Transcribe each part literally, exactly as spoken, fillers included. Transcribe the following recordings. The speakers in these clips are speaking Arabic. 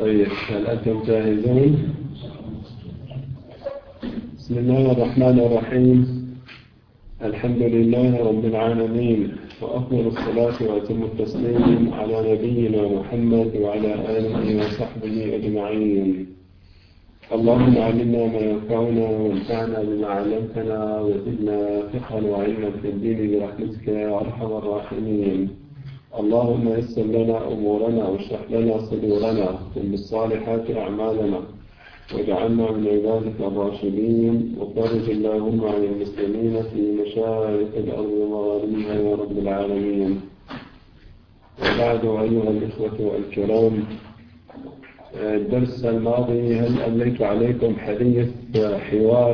طيب، هل أنتم جاهزون؟ بسم الله الرحمن الرحيم. الحمد لله رب العالمين، وأفضل الصلاة وأتم التسليم على نبينا محمد وعلى آله وصحبه أجمعين. اللهم علمنا ما ينفعنا وانفعنا بما علمتنا وزدنا فقها وعلما في الدين برحمتك يا أرحم الراحمين. اللهم يسر لنا أمورنا واشرح لنا صدورنا بالصالحات أعمالنا واجعلنا من عبادك الراشدين، وفرج اللهم عن المسلمين في مشارق الأرض ومغاربها يا رب العالمين. وبعد أيها الإخوة الكرام، الدرس الماضي هل أمليت عليكم حديث حوار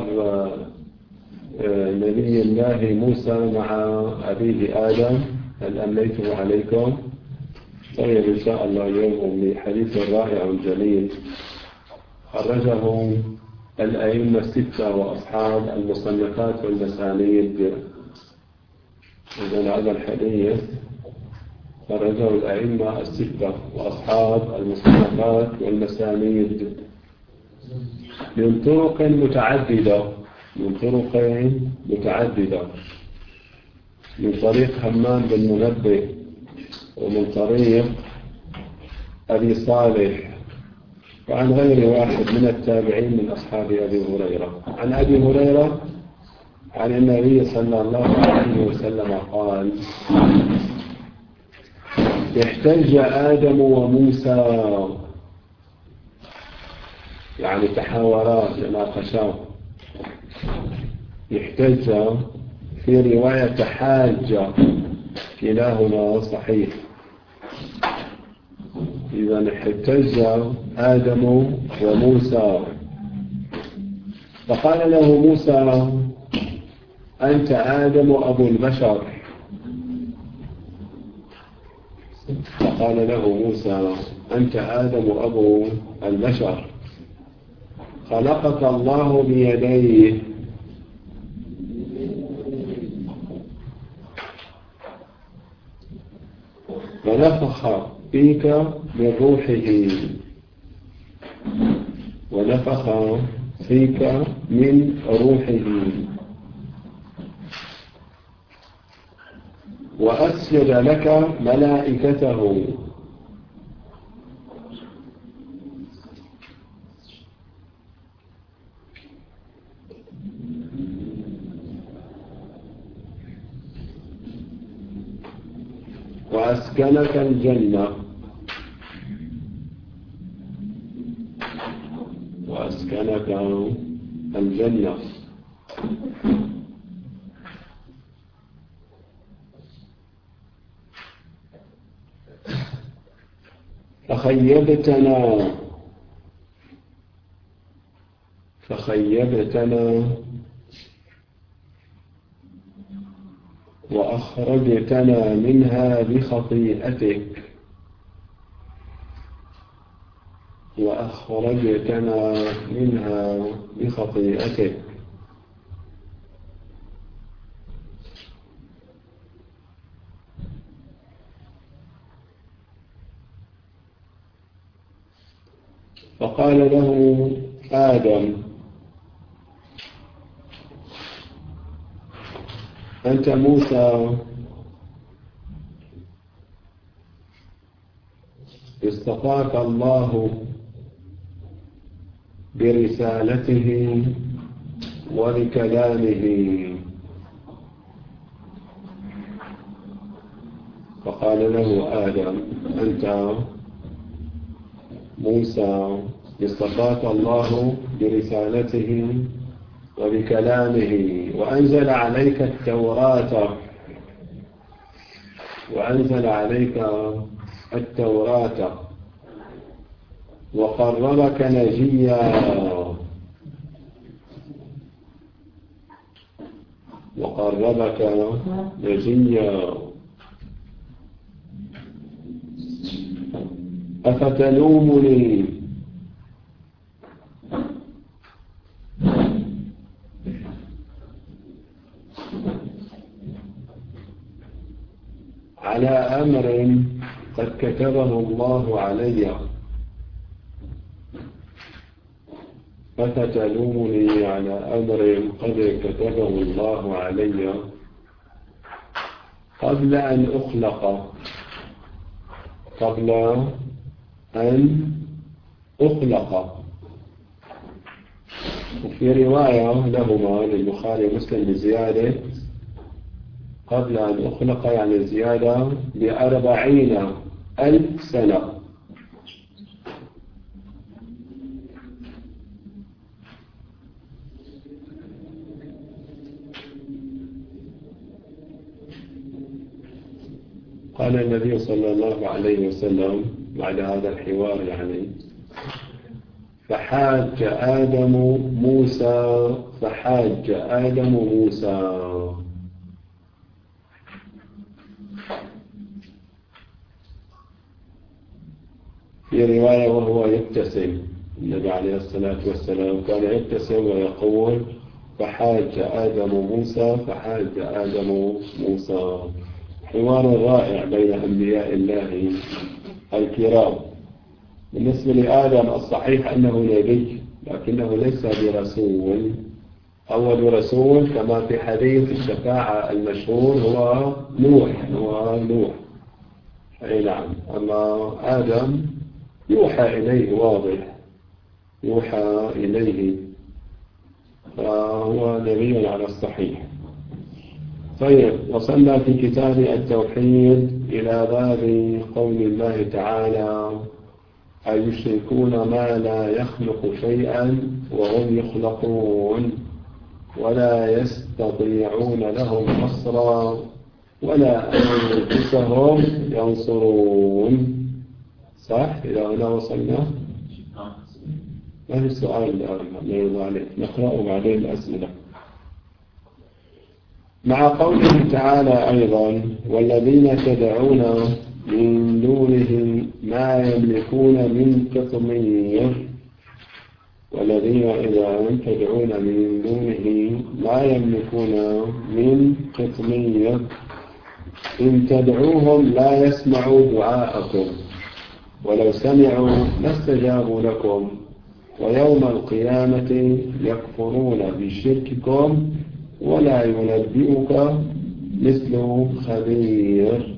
نبي الله موسى مع أبيه آدم؟ هل أمليته عليكم؟ طيب، إن شاء الله اليوم لحديث رائع جميل خرجه الأئمة الستة وأصحاب المصنفات والمسانيد. إذن هذا الحديث خرجه الأئمة الستة وأصحاب المصنفات والمسانيد من طرق متعددة من طرق متعددة من طريق همام بن منبه، ومن طريق أبي صالح، وعن غير واحد من التابعين من أصحاب أبي هريرة. عن أبي هريرة عن النبي صلى الله عليه وسلم قال: احتج آدم وموسى، يعني تحاورا تناقشا. احتج في رواية حاج، كلاهما صحيح. إذا احتج آدم وموسى، فقال له موسى: أنت آدم أبو البشر. فقال له موسى: أنت آدم أبو البشر، خلقك الله بيديه، ونفخ فيك من روحه ونفخ فيك من روحه وأسجد لك ملائكته، وأسكنك الجنة وأسكنك الجنة فخيبتنا فخيبتنا وأخرجتنا منها بخطيئتك وأخرجتنا منها بخطيئتك فقال له آدم: أنت موسى، اصطفاك الله برسالته وبكلامه. فقال له آدم: أنت موسى، اصطفاك الله برسالته وبكلامه، وأنزل عليك التوراة وأنزل عليك التوراة وقربك نجيا وقربك نجيا أفتلومني على أمر قد كتبه الله علي، أفتلومني على أمر قد كتبه الله علي قبل أن أخلق قبل أن أخلق. وفي رواية لهما للبخاري ومسلم بزيادة قبل أن أخلق، يعني زيادة بأربعين ألف سنة. قال النبي صلى الله عليه وسلم بعد هذا الحوار يعني: فحاج آدم موسى فحاج آدم موسى. في رواية وهو يبتسم، النبي عليه الصلاة والسلام كان يبتسم ويقول: فحاج آدم موسى فحاج آدم موسى. حوار رائع بين أنبياء الله الكرام. بالنسبة لآدم الصحيح أنه نبي، لكنه ليس برسول. أول رسول كما في حديث الشفاعة المشهور هو نوح هو نوح أي نعم. أما آدم يوحى إليه، واضح يوحى إليه، فهو نبي على الصحيح. طيب، وصلنا في كتاب التوحيد إلى باب قول الله تعالى: أيشركون ما لا يخلق شيئا وهم يخلقون ولا يستطيعون لهم نصرا ولا أنفسهم ينصرون. صح؟ إلى هنا وصلنا؟ ما في سؤال الآن الله عليك، نقرأ بعدين الأسئلة. مع قوله تعالى أيضا: والذين تدعون من دونه ما يملكون من قطمير. والذين إذا تدعون من دونه ما يملكون من قطمير إن تدعوهم لا يسمعوا دعاءكم ولو سمعوا ما استجابوا لكم ويوم القيامة يكفرون بشرككم ولا ينبئك مثل خبير.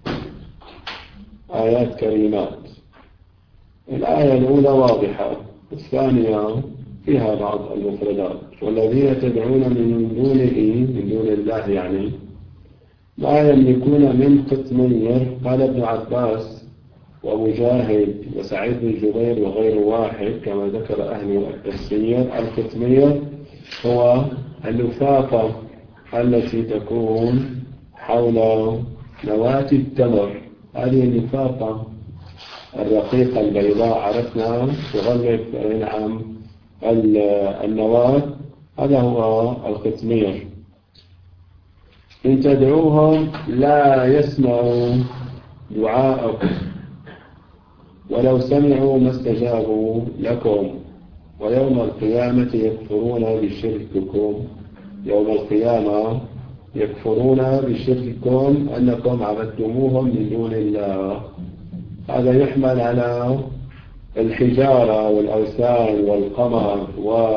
آيات كريمات. الآية الأولى واضحة، الثانية فيها بعض المفردات. والذين تدعون من دونه من دون الله يعني ما يملكون من قطمير. قال ابن عباس ومجاهد وسعيد بن جبير وغير واحد كما ذكر أهل التفسير: القطمير هو اللفافة التي تكون حول نواة التمر. هذه اللفافة الرقيقة البيضاء عرفنا تغلف نعم النواة، هذا هو القطمير. إن تدعوهم لا يسمعوا دعاءكم ولو سمعوا ما استجابوا لكم ويوم القيامة يكفرون بشرككم. يوم القيامة يكفرون بشرككم أنكم عبدتموهم من دون الله. هذا يحمل على الحجارة والأوثان والقمر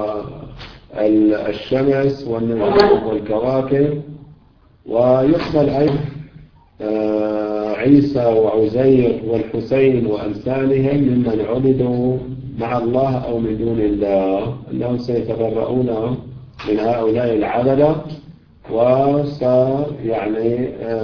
والشمس والنجوم والكواكب، ويحمل أيضا عيسى وعزير والحسين وأمثالهم ممن عبدوا مع الله أو من دون الله، أنهم سيتبرؤون من هؤلاء العبدة وس يعني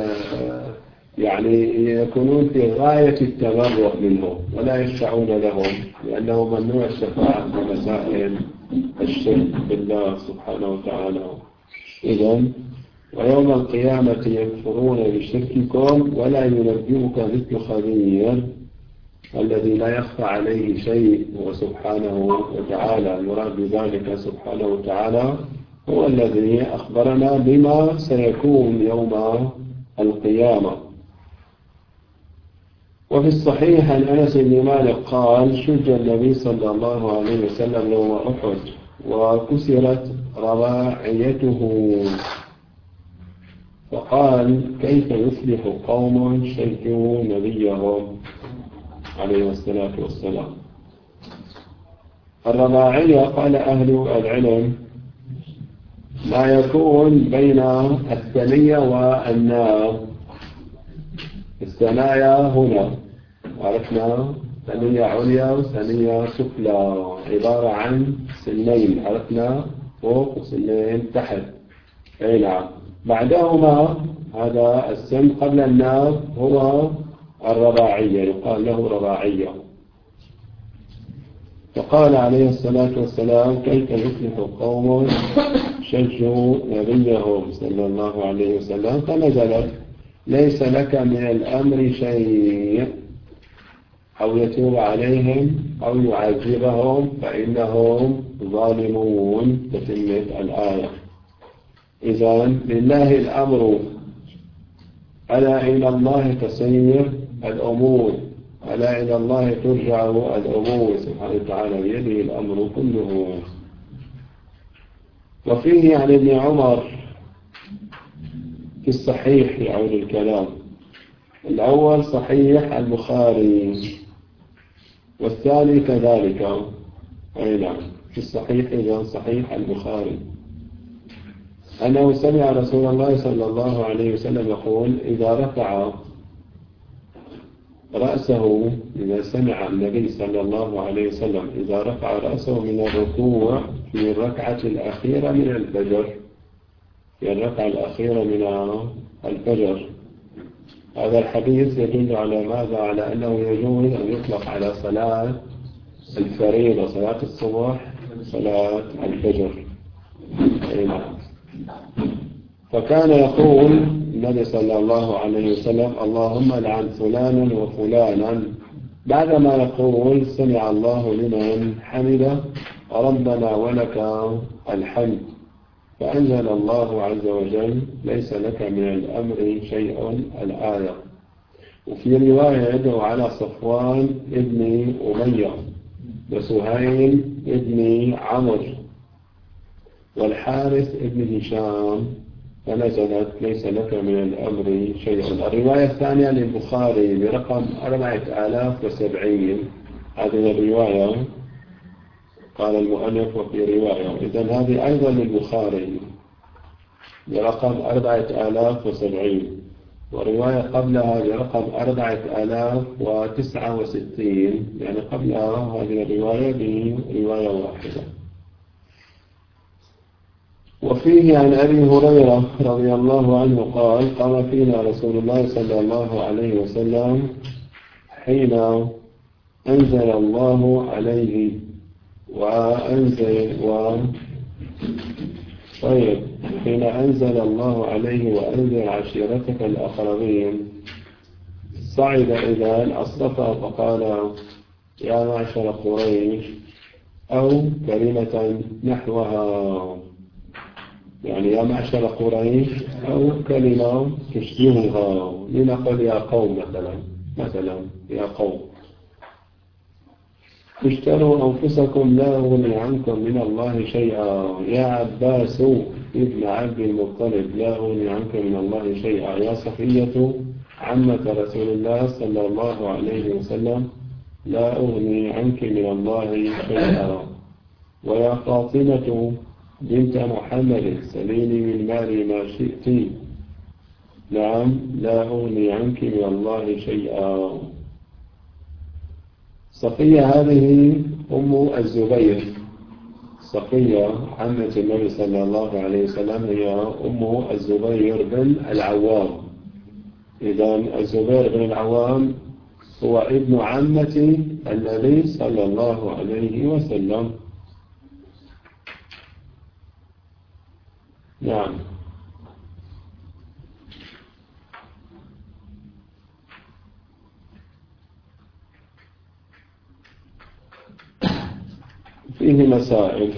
يعني يكونون في غاية التبرؤ منهم ولا يشفعون لهم، لأنه ممنوع الشفاعة في مسائل الشرك بالله سبحانه وتعالى. إذن ويوم القيامة يكفرون بشرككم ولا ينبئك مثل خبير. الذي لا يخفى عليه شيء هو سبحانه وتعالى. المراد بذلك سبحانه وتعالى هو الذي أخبرنا بما سيكون يوم القيامة. وفي الصحيح عن أنس بن مالك قال: شج النبي صلى الله عليه وسلم يوم أحد وكسرت رباعيته، فقال: كيف يفلح قوم شجوا نبيهم عليه الصلاة والسلام. الرباعية قال أهل العلم ما يكون بين الثنية والناب. الثنايا هنا عرفنا ثنية عليا وثنية سفلى، عبارة عن سنين عرفنا فوق وسنين تحت. أي نعم. بعدهما هذا السن قبل الناب هو الرباعية، يقال له رباعية. فقال عليه الصلاة والسلام كيف يفلح قوم شجوا نبيهم صلى الله عليه وسلم، فنزلت ليس لك من الأمر شيء أو يتوب عليهم أو يعذبهم فإنهم ظالمون، تتمة الآية. إذن لله الأمر، ألا إلى الله تصير الأمور، ألا إلى الله ترجع الأمور سبحانه وتعالى، بيده الأمر كله. وفيه عن ابن عمر في الصحيح يعود الكلام. الأول صحيح البخاري والثاني كذلك. أي نعم في الصحيح إذا صحيح البخاري أنه سمع رسول الله صلى الله عليه وسلم يقول إذا رفع رأسه، إذا سمع النبي صلى الله عليه وسلم إذا رفع رأسه من الركوع في الركعة الأخيرة من الفجر، في الركعة الأخيرة من الفجر. هذا الحديث يدل على ماذا؟ على أنه يجوز أن يطلق على صلاة الفريضة، صلاة الصبح، صلاة الفجر. فكان يقول النبي صلى الله عليه وسلم اللهم لعن فلانا وفلانا، بعدما يقول سمع الله لمن حمده ربنا ولك الحمد، فأنزل الله عز وجل ليس لك من الأمر شيء الآية. وفي رواية يدعو على صفوان ابن أمية وسهيل ابن عمرو والحارث ابن هشام، فنزلت ليس لك من الأمر شيء. الرواية الثانية للبخاري برقم أربعة آلاف وسبعين، هذه الرواية قال المؤلف وفي رواية، إذن هذه أيضا للبخاري برقم أربعة آلاف وسبعين، ورواية قبلها برقم أربعة آلاف وتسعة وستين، يعني قبلها هذه الرواية برواية واحدة. وفيه عن أبي هريرة رضي الله عنه قال قام فينا رسول الله صلى الله عليه وسلم حين أنزل الله عليه وأنزل و طيب حين أنزل الله عليه وأنزل عشيرتك الأقربين، صعد إلى الصفا فقال يا معشر قريش، أو كلمة نحوها، يعني يا معشر قريش أو كلمة تشبهها، لنقل يا قوم مثلا مثلا يا قوم اشتروا أنفسكم لا أغني عنكم من الله شيئا، يا عباس ابن عبد المطلب لا أغني عنكم من الله شيئا، يا صفية عمة رسول الله صلى الله عليه وسلم لا أغني عنك من الله شيئا، ويا فاطمة بنت محمد سليني من مالي ما شئت، نعم لا أغني عنك من الله شيئا. صفية هذه أم الزبير، صفية عمة النبي صلى الله عليه وسلم هي أم الزبير بن العوام. إذن الزبير بن العوام هو ابن عمة النبي صلى الله عليه وسلم. نعم. فيه مسائل.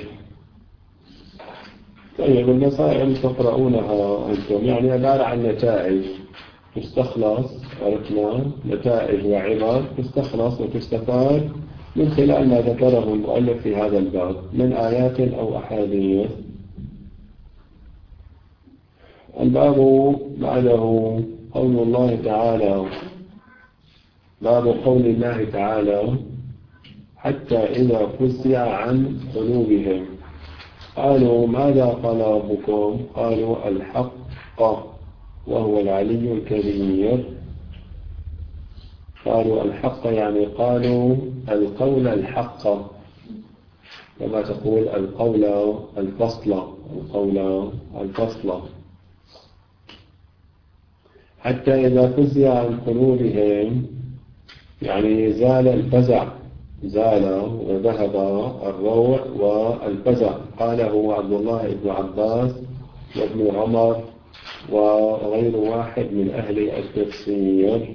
طيب المسائل تقرؤونها أنتم، يعني عبارة عن نتائج تستخلص، عرفنا نتائج وعبر تستخلص وتستفاد من خلال ما ذكره المؤلف في هذا الباب من آيات أو أحاديث. الباب بعده قول الله تعالى، باب قول الله تعالى حتى إذا فزع عن قلوبهم قالوا ماذا قال ربكم؟ قالوا الحق وهو العلي الكبير. قالوا الحق يعني قالوا القول الحق، كما تقول القول الفصل، القول الفصل. حتى إذا فزع عن قلوبهم يعني زال الفزع، زال وذهب الروع والفزع. قاله عبد الله بن عباس وابن عمر وغير واحد من أهل التفسير،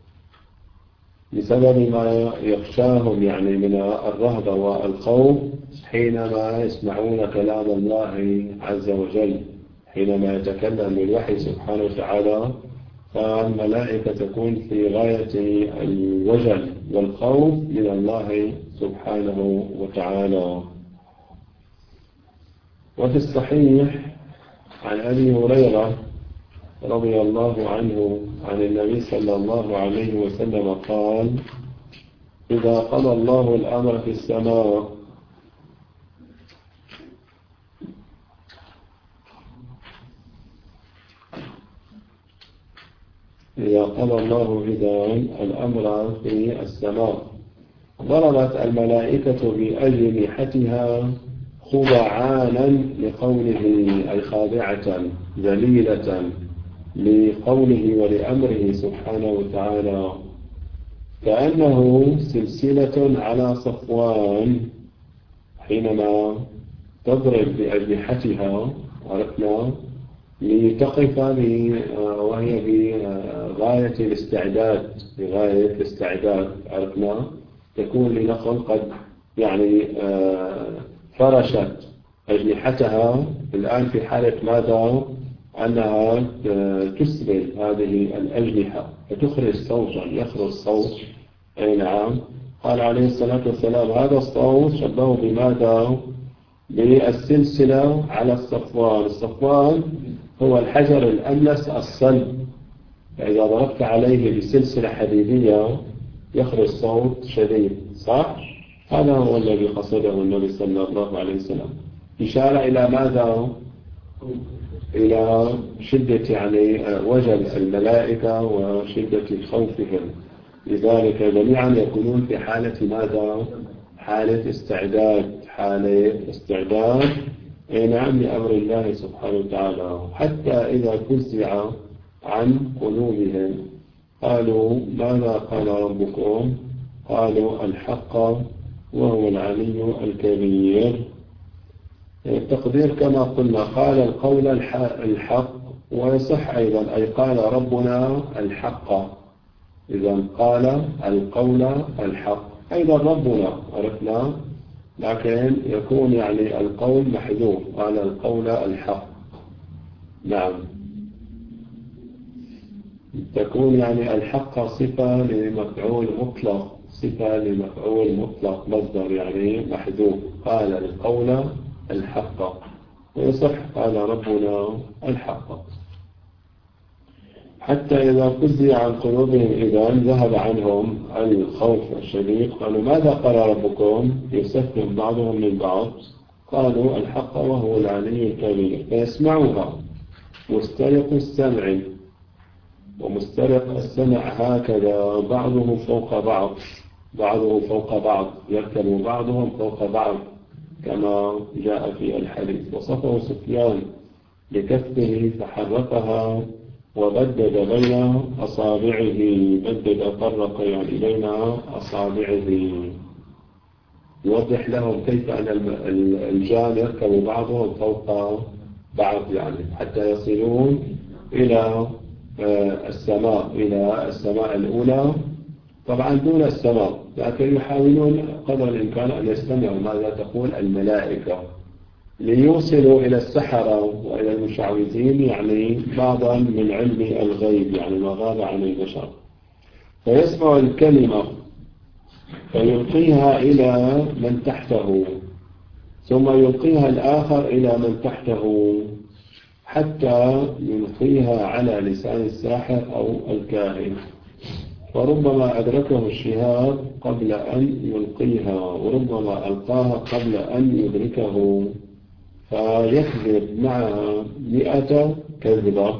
بسبب ما يخشاهم يعني من الرهبة والخوف حينما يسمعون كلام الله عز وجل، حينما يتكلم بالوحي سبحانه وتعالى، فالملائكة تكون في غاية الوجل والخوف من الله سبحانه وتعالى. وفي الصحيح عن أبي هريرة رضي الله عنه عن النبي صلى الله عليه وسلم قال: إذا قضى الله الأمر في السماء إذا قضى الله إذا الأمر في السماء ضربت الملائكة بأجنحتها خضعانا لقوله، أي خاضعة ذليلة لقوله ولأمره سبحانه وتعالى، كأنه سلسلة على صفوان حينما تضرب بأجنحتها، عرفنا، لتقف وهي بغاية الاستعداد، بغاية الاستعداد، عرفنا، تكون لنقل قد يعني فرشت أجنحتها الآن في حالة ماذا؟ أنها تسبل هذه الأجنحة فتخرج صوتا، يخرج صوت. أي نعم. قال عليه الصلاة والسلام هذا الصوت شبهه بماذا؟ بالسلسلة على الصفوان. الصفوان هو الحجر الأملس الصلب، فإذا ضربت عليه بسلسلة حديدية يخرج صوت شديد، صح؟ هذا هو الذي قصده النبي صلى الله عليه وسلم، إشارة إلى ماذا؟ إلى شدة يعني وجل الملائكة وشدة خوفهم، لذلك جميعا يكونون في حالة ماذا؟ حالة استعداد، حالة استعداد نعم لأمر الله سبحانه وتعالى. حتى إذا فزع عن قلوبهم قالوا ماذا قال ربكم؟ قالوا الحق وهو العلي الكبير. التقدير كما قلنا قال القول الحق، ويصح أيضا أي قال ربنا الحق. إذا قال القول الحق أيضا ربنا، عرفنا، لكن يكون يعني القول محذوف، قال القول الحق. نعم، تكون يعني الحق صفة لمفعول مطلق، صفة لمفعول مطلق مصدر يعني محذوف، قال القول الحق. ويصح قال ربنا الحق. حتى إذا فزع عن قلوبهم إذا ذهب عنهم الخوف الشديد قالوا ماذا قال ربكم؟ يسفهم بعضهم من بعض، قالوا الحق وهو العلي الكبير. فيسمعها مسترق السمع ومسترق السمع هكذا بعضه فوق بعض، بعضه فوق بعض، يركب بعضهم فوق بعض كما جاء في الحديث. وصفه سفيان بكفه فحركها وبدد بين أصابعه، بدد فرق يعني بين أصابعه، يوضح لهم كيف أن الجان يركب بعضهم فوق بعض يعني حتى يصلون إلى السماء، إلى السماء الأولى، طبعا دون السماء، لكن يحاولون قدر الإمكان أن يستمعوا ماذا تقول الملائكة ليوصلوا إلى السحرة وإلى المشعوذين يعني بعضا من علم الغيب، يعني ما غاب عن البشر. فيسمع الكلمة فيلقيها إلى من تحته، ثم يلقيها الآخر إلى من تحته، حتى يلقيها على لسان الساحر أو الكاهن. فربما أدركه الشهاب قبل أن يلقيها، وربما ألقاها قبل أن يدركه، فيكذب معها مئة كذبة،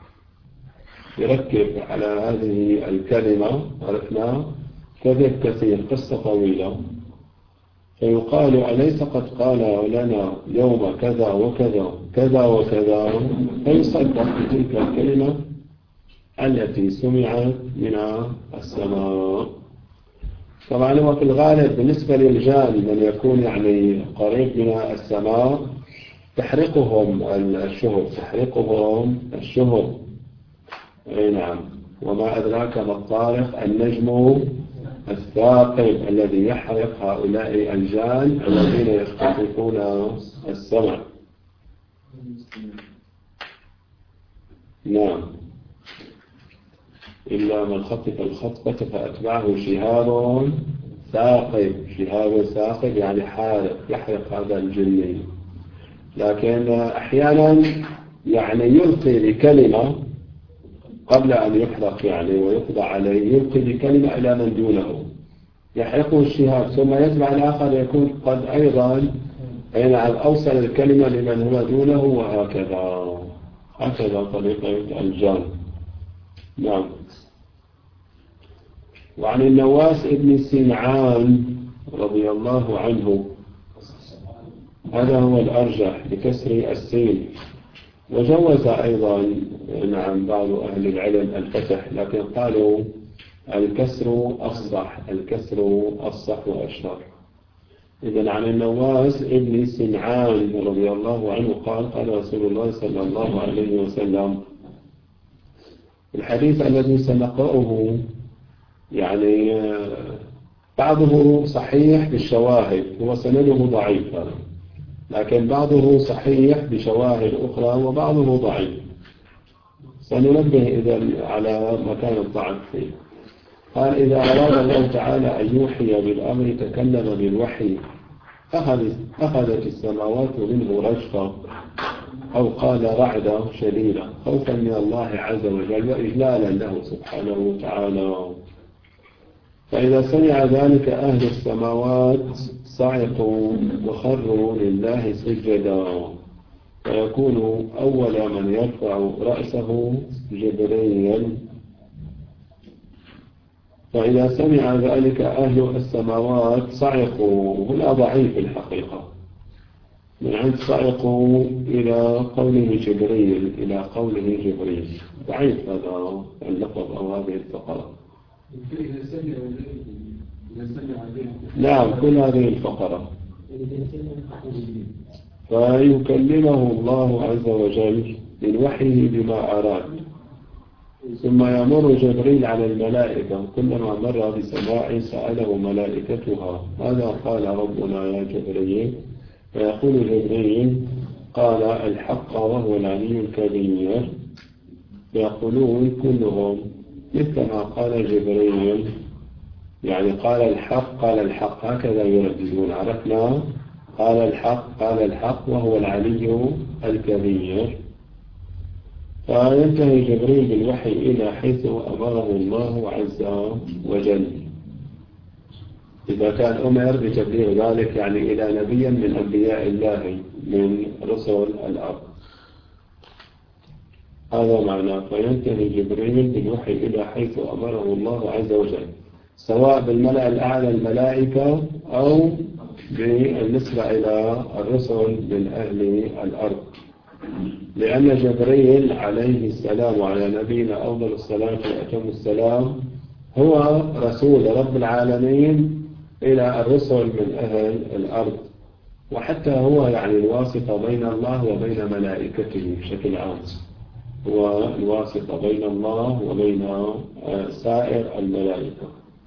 يركب على هذه الكلمة عرفنا كذب كثير، قصة طويلة، فيقال أليس قد قال لنا يوم كذا وكذا كذا وكذا، فيصدق بتلك الكلمة التي سمعت من السماء. طبعا هو في الغالب بالنسبة للجان من يكون يعني قريب من السماء تحرقهم الشهب، تحرقهم الشهب. أي نعم. وما أدراك ما الطارق، النجم الثاقب الذي يحرق هؤلاء الجان الذين يختطفون السمع. نعم. إلا من خطف الخطفة فأتبعه شهاب ثاقب، شهاب ثاقب يعني حارق، يحرق هذا الجني. لكن أحيانا يعني يلقي بكلمة قبل أن يحرق يعني ويقضى عليه، يلقي بكلمة إلى من دونه يحرقه الشهاب، ثم يتبع الآخر يكون قد أيضا أين أوصل الكلمة لمن هو دونه، وهكذا هكذا طريقة الجان. نعم. وعن النواس ابن سمعان رضي الله عنه، هذا هو الأرجح بكسر السين، وجوز أيضا نعم بعض أهل العلم الفتح، لكن قالوا الكسر أفصح، الكسر أفصح وأشهر. إذن عن النواس ابن سمعان رضي الله عنه قال قال رسول الله صلى الله عليه وسلم، الحديث الذي سنقرأه يعني بعضه صحيح بالشواهد وسنده ضعيف، لكن بعضه صحيح بشواهد أخرى وبعضه ضعيف، سننبه إذن على مكان الضعف فيه. قال إذا أراد الله تعالى أن يوحي بالأمر تكلم بالوحي، أخذت, أخذت السماوات منه رجفة، أو قال رعدة شديدة، خوفا من الله عز وجل وإجلالا له سبحانه وتعالى. فإذا سمع ذلك أهل السماوات صعقوا وخروا لله سجدا، فيكون أول من يرفع رأسه جبريل. فإذا سمع ذلك أهل السماوات صعقوا، هنا ضعيف الحقيقة، من عند صعقوا إلى قوله جبريل، إلى قوله جبريل، ضعيف هذا اللفظ أو هذه الفقرة. نعم كل هذه الفقرة. فيكلمه الله عز وجل من وحيه بما أراد، ثم يمر جبريل على الملائكة، كلما مر بسماء سأله ملائكتها ماذا قال ربنا يا جبريل، فيقول جبريل قال الحق وهو العلي الكبير، فيقولون كلهم مثل ما قال جبريل، يعني قال الحق قال الحق، هكذا يرددون، عرفنا قال الحق قال الحق وهو العلي الكبير. فينتهي جبريل بالوحي إلى حيث أمره الله عز وجل، إذا كان أمر بتبليغ ذلك يعني إلى نبي من أنبياء الله من رسل الأرض، هذا معناه. فينتهي جبريل بالوحي إلى حيث أمره الله عز وجل، سواء بالملأ الأعلى الملائكة أو بالنسبة إلى الرسل من أهل الأرض، لأن جبريل عليه السلام وعلى نبينا أفضل الصلاة وأتم السلام هو رسول رب العالمين إلى الرسل من أهل الأرض، وحتى هو يعني الواسطة بين الله وبين ملائكته بشكل عام، هو الواسطة بين الله وبين سائر الملائكة.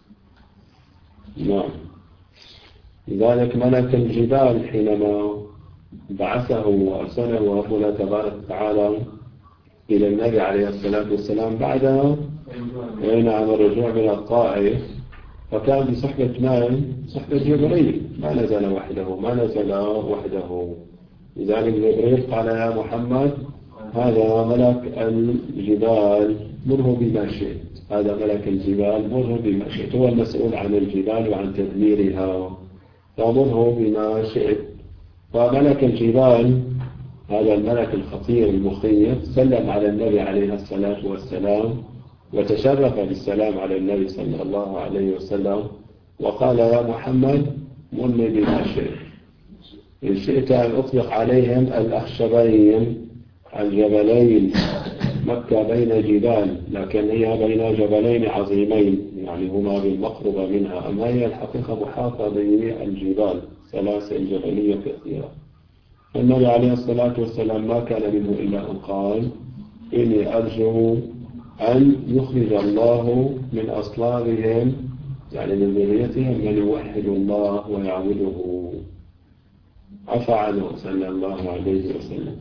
نعم. لذلك ملك الجبال حينما بعثه وأرسله ربنا تبارك وتعالى إلى النبي عليه الصلاة والسلام بعد نعم الرجوع من الطائف، فكان بصحبة من؟ صحبة جبريل، ما نزل وحده ما نزل وحده لذلك جبريل قال يا محمد هذا ملك الجبال مره بما شئت، هذا ملك الجبال، مره بما شئت، هو المسؤول عن الجبال وعن تدميرها، فمره بما شئت. فملك الجبال هذا الملك الخطير المخيف سلم على النبي عليه الصلاة والسلام، وتشرف بالسلام على النبي صلى الله عليه وسلم، وقال: يا محمد مرني بما شئت، إن شئت أن أطلق عليهم الأخشبين الجبلين، مكة بين جبال، لكن هي بين جبلين عظيمين، يعني هما بالمقربة منها، أما هي الحقيقة محاطة بالجبال، سلاسل جبلية كثيرة. النبي عليه الصلاة والسلام ما كان منه إلا أن قال: إني أرجو أن يخرج الله من أصلابهم، يعني من ذريتهم، من يوحد الله ويعبده. عفى عنه صلى الله عليه وسلم.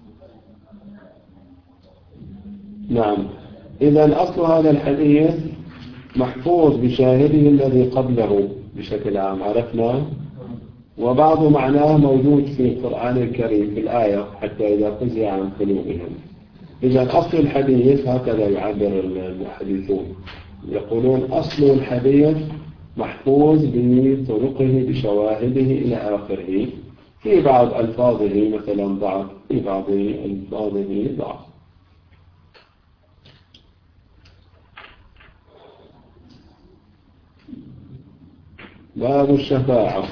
نعم، إذا أصل هذا الحديث محفوظ بشاهده الذي قبله بشكل عام، عرفنا، وبعض معناه موجود في القرآن الكريم في الآية: حتى إذا فزع عن قلوبهم. إذا أصل الحديث هكذا يعبر المحدثون، يقولون أصل الحديث محفوظ بطرقه بشواهده إلى آخره، في بعض ألفاظه مثلا ضعف، في بعض ألفاظه ضعف. باب الشفاعة.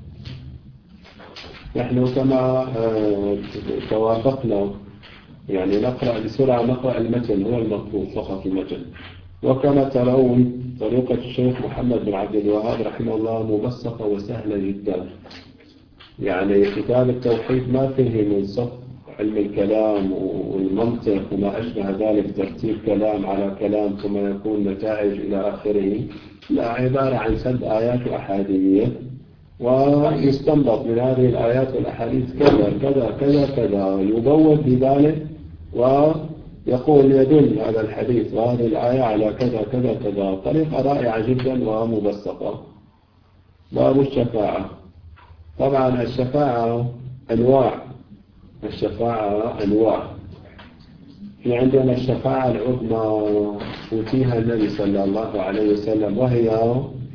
نحن كما توافقنا يعني نقرأ بسرعة، نقرأ المتن هو المطلوب فقط المتن. وكما ترون طريقة الشيخ محمد بن عبد الوهاب رحمه الله مبسطة وسهلة جدا. يعني كتاب التوحيد ما فيه من صف علم الكلام والمنطق وما أشبه ذلك، ترتيب كلام على كلام ثم يكون نتائج إلى آخره، لا، عبارة عن سرد آيات وأحاديث، ويستنبط من هذه الآيات والأحاديث كذا كذا كذا كذا، يبوب بذلك ويقول يدل هذا الحديث وهذه الآية على كذا كذا كذا. طريقة رائعة جدا ومبسطة. باب الشفاعة. طبعا الشفاعة أنواع، الشفاعة أنواع. في عندنا الشفاعة العظمى أوتيها النبي صلى الله عليه وسلم، وهي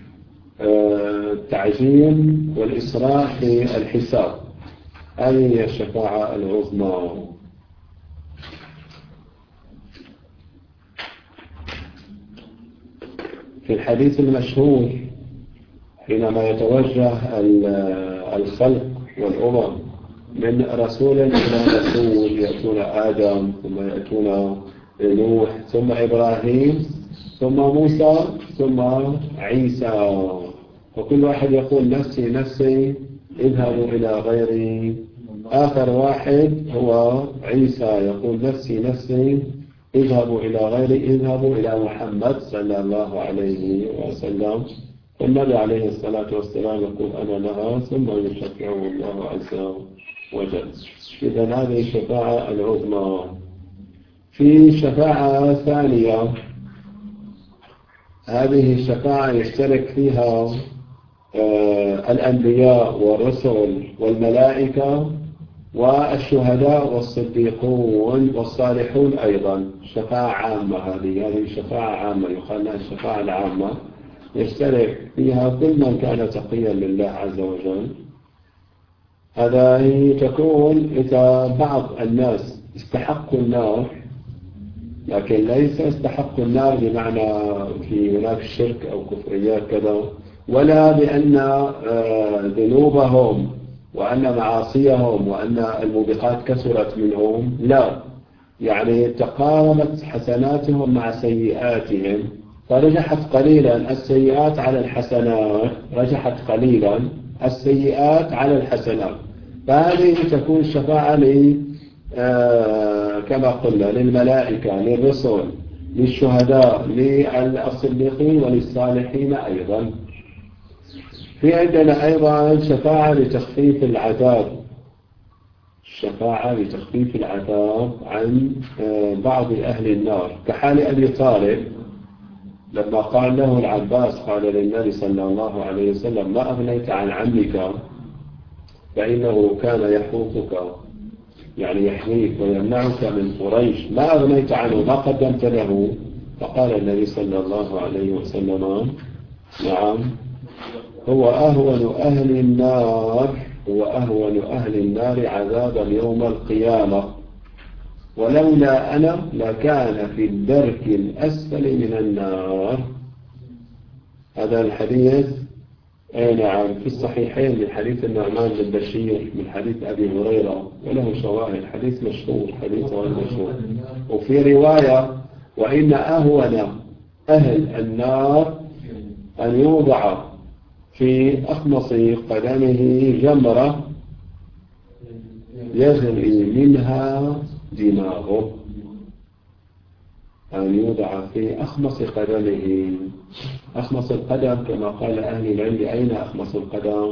التعجيل والإسراع في الحساب، هذه هي الشفاعة العظمى. في الحديث المشهور حينما يتوجه الخلق والأمم من رسول إلى رسول، يأتون آدم ثم يأتون نوح ثم إبراهيم ثم موسى ثم عيسى، وكل واحد يقول نفسي نفسي اذهبوا إلى غيري. آخر واحد هو عيسى يقول نفسي نفسي اذهبوا إلى غيري، اذهبوا إلى محمد صلى الله عليه وسلم. والنبي عليه الصلاة والسلام يقول أنا لها، ثم يشفعه الله عز وجل. إذا هذه الشفاعة العظمى. في شفاعة ثانية، هذه الشفاعة يشترك فيها آه الأنبياء والرسل والملائكة والشهداء والصديقون والصالحون أيضا. شفاعة عامة، هذه هذه شفاعة عامة يقال لها الشفاعة العامة، يشترك فيها كل من كان تقيا لله عز وجل. هذا تكون إذا بعض الناس استحقوا النار، لكن ليس استحقوا النار بمعنى في هناك شرك أو كفريات كذا، ولا بأن ذنوبهم وأن معاصيهم وأن الموبقات كثرت منهم، لا، يعني تقاربت حسناتهم مع سيئاتهم فرجحت قليلا السيئات على الحسنات، رجحت قليلا السيئات على الحسنات. فهذه تكون شفاعة لي آه كما قلنا للملائكة، للرسل، للشهداء، للصديقين وللصالحين أيضا. في عندنا أيضا شفاعة لتخفيف العذاب، الشفاعة لتخفيف العذاب عن آه بعض أهل النار، كحال أبي طالب لما قال له العباس قال للنبي صلى الله عليه وسلم ما أغنيت عن عمك فإنه كان يحوطك، يعني يحميك ويمنعك من قريش، ما أغنيت عنه، ما قدمت له. فقال النبي صلى الله عليه وسلم نعم هو أهون أهل النار هو أهون أهل النار عذابا يوم القيامة ولولا أنا لكان في الدرك الأسفل من النار. هذا الحديث أي نعم في الصحيحين من حديث النعمان بن بشير من حديث أبي هريرة وله شواهد حديث مشهور حديث غير مشهور. وفي رواية وإن أهون أهل النار أن يوضع في أخمص قدمه جمرة يغلي منها دماغه أن يوضع في أخمص قدمه. أخمص القدم كما قال أهل العلم أين أخمص القدم؟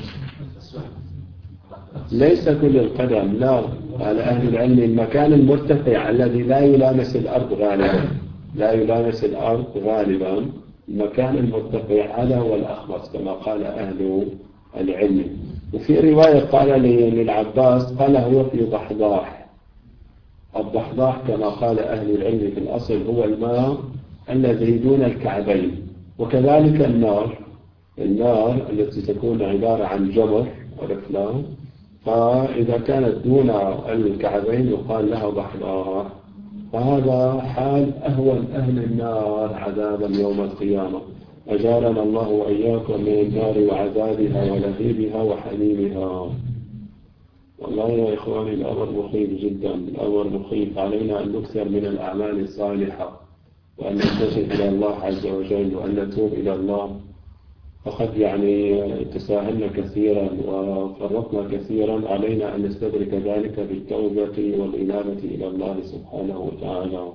ليس كل القدم لا. قال أهل العلم المكان المرتفع الذي لا يلامس الأرض غالبا لا يلامس الأرض غالبا المكان المرتفع هذا هو الأخمص كما قال أهل العلم. وفي رواية قال للعباس قال هو في ضحضاح. الضحضاح كما قال أهل العلم في الأصل هو الماء الذي دون الكعبين. وكذلك النار النار التي تكون عبارة عن جمر ورفلة فإذا كانت دون الكعبين يقال لها ضحضاح. فهذا حال أهون أهل النار عذابا يوم القيامة. أجارنا الله وإياكم من النار وعذابها ولهيبها وحميمها. والله يا إخواني الأمر مخيف جدا الأمر مخيف. علينا أن نكثر من الأعمال الصالحة وأن نتجه إلى الله عز وجل وأن نتوب إلى الله. فقد يعني تساهلنا كثيرا وفرطنا كثيرا. علينا أن نستدرك ذلك بالتوبة والإنابة إلى الله سبحانه وتعالى.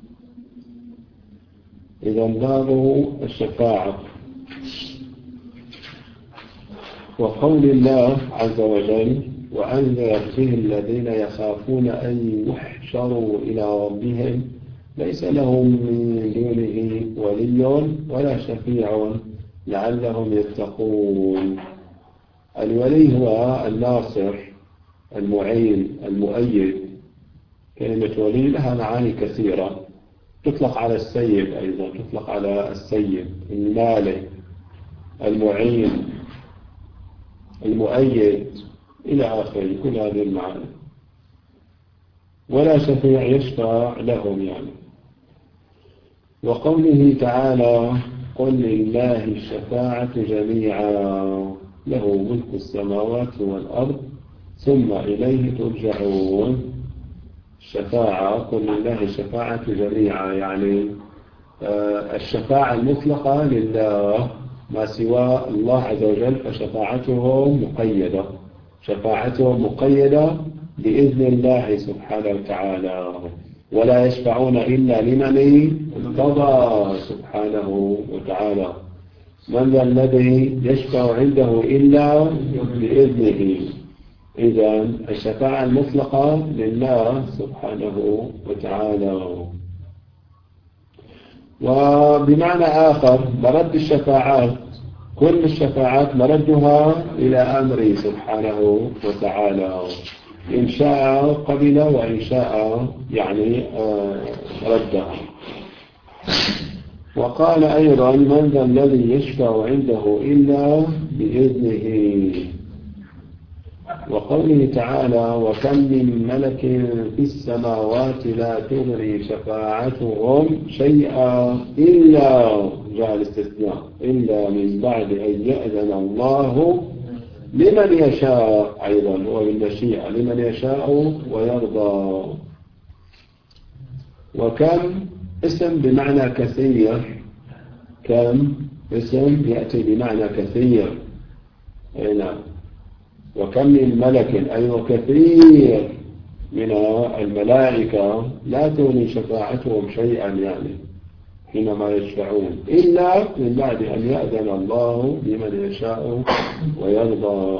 إذا باب الشفاعة وقول الله عز وجل وأنذر به الذين يخافون أن يحشروا إلى ربهم ليس لهم من دونه ولي ولا شفيع لعلهم يتقون. الولي هو الناصر المعين المؤيد. كلمة ولي لها معاني كثيرة تطلق على السيد أيضا تطلق على السيد المالك المعين المؤيد إلى آخره كل هذه المعاني. ولا شفيع يشفع لهم يعني. وقوله تعالى قل لله الشفاعة جميعا له ملك السماوات والأرض ثم إليه ترجعون. الشفاعة قل لله الشفاعة جميعا يعني الشفاعة المطلقة لله ما سوى الله عز وجل فشفاعته مقيدة شفاعته مقيدة بإذن الله سبحانه وتعالى. ولا يشفعون إلا لمن ارتضى سبحانه وتعالى. من ذا الذي يشفع عنده إلا بإذنه. إذا الشفاعة المطلقة لله سبحانه وتعالى. وبمعنى آخر مرد الشفاعات كل الشفاعات مردها إلى أمره سبحانه وتعالى. إن شاء قبل وإن شاء يعني ردها. وقال أيضا من ذا الذي يشفع عنده إلا بإذنه. وقوله تعالى وكم من ملك في السماوات لا تغني شفاعتهم شيئا إلا جاء الاستثناء إلا من بعد أن يأذن الله لمن يشاء أيضا هو بالمشيئة لمن يشاء ويرضى. وكم اسم بمعنى كثير كم اسم يأتي بمعنى كثير. نعم. وكم من ملك أي وكثير من الملائكة لا تغني شفاعتهم شيئا يعني حينما يشفعون إلا من بعد أن يأذن الله لمن يشاء ويرضى.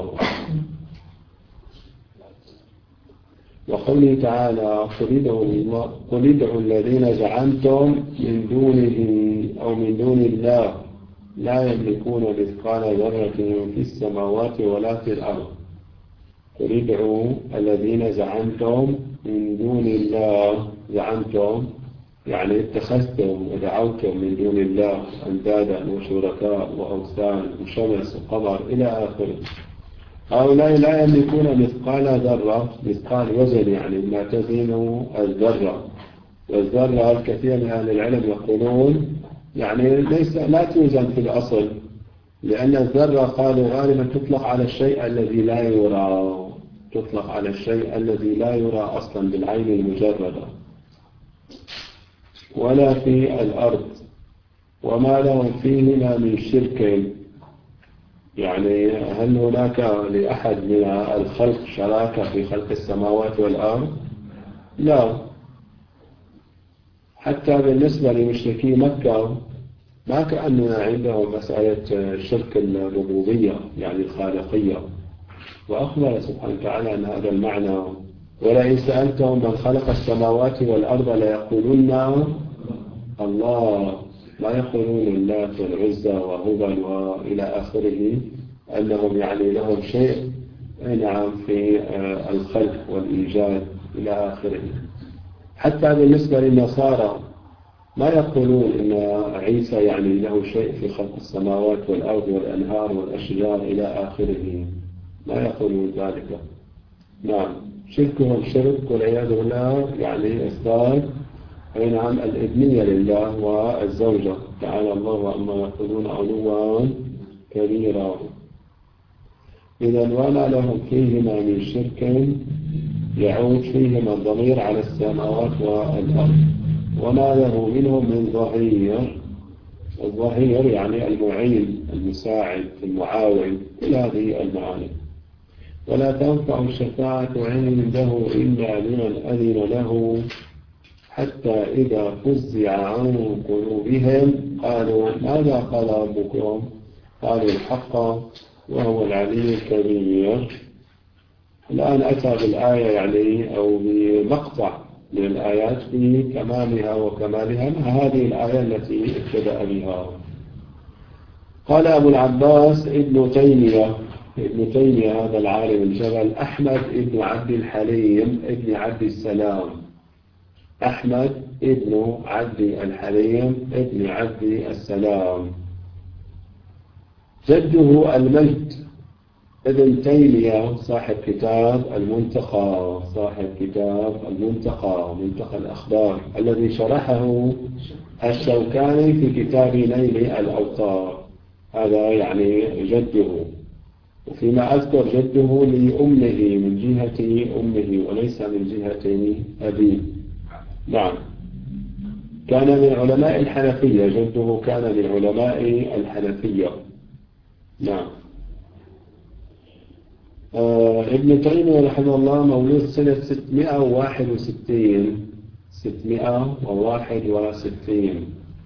وقوله تعالى قل ادعوا الذين زعمتم من دونه أو من دون الله لا يملكون مثقال ذرة في السماوات ولا في الأرض. قل ادعوا الذين زعمتم من دون الله زعمتم يعني اتخذتم ودعوتم من دون الله أندادا وشركاء وأوثان وشمس وقمر إلى آخره. هؤلاء لا يملكون مثقال ذرة، مثقال وزن يعني ما تزن الذرة. والذرة الكثير من أهل العلم يقولون يعني ليس لا توزن في الأصل، لأن الذرة قالوا غالبا تطلق على الشيء الذي لا يرى، تطلق على الشيء الذي لا يرى أصلا بالعين المجردة، ولا في الأرض، وما لهم فيهما من شرك. يعني هل هناك لأحد من الخلق شراكة في خلق السماوات والأرض؟ لا. حتى بالنسبة لمشركي مكة ما كان عندهم مسألة شرك الربوبية يعني الخالقية، وأخبر سبحانه وتعالى أن هذا المعنى: ولئن سألتهم من خلق السماوات والأرض ليقولون الله، لا يقولون اللات والعزى وهبل وإلى آخره، أنهم يعني لهم شيء نعم في الخلق والإيجاد إلى آخره. حتى بالنسبة للنصارى ما يقولون إن عيسى يعني له شيء في خلق السماوات والأرض والأنهار والأشجار إلى آخره، ما يقولون ذلك. نعم، شركهم شرك والعياذ بالله، يعني إثبات أي نعم الإبنية لله والزوجة، تعالى الله عما يقولون علوا كبيرا. إذا وما لهم فيهما من شرك يعود فيهما الضمير على السماوات والأرض، وما له منهم من ظهير. الظهير يعني المعين المساعد المعاون إلى هذه المعاني. ولا تنفع الشفاعة عنده إلا لمن أذن له، حتى إذا فزع عن قلوبهم قالوا ماذا قال ربكم؟ قالوا الحق وهو العلي الكبير. الآن أتى بالآية يعني أو بمقطع من الآيات في تمامها وكمالها مع هذه الآية التي ابتدأ بها. قال أبو العباس ابن تيمية، ابن تيمية هذا العالم الجبل أحمد ابن عبد الحليم ابن عبد السلام، أحمد ابن عبد الحليم ابن عبد السلام، جده المجد ابن تيمية صاحب كتاب المنتقى، صاحب كتاب المنتقى منتقى الأخبار الذي شرحه الشوكاني في كتاب نيل الأوطار. هذا يعني جده، وفيما أذكر جده لأمه من جهة أمه وليس من جهة أبيه. نعم، كان من علماء الحنفية، جده كان من علماء الحنفية. نعم. آه ابن تيمية رحمه الله مولود سنة ستمائة وواحد وستين، ستمائة وواحد وستين،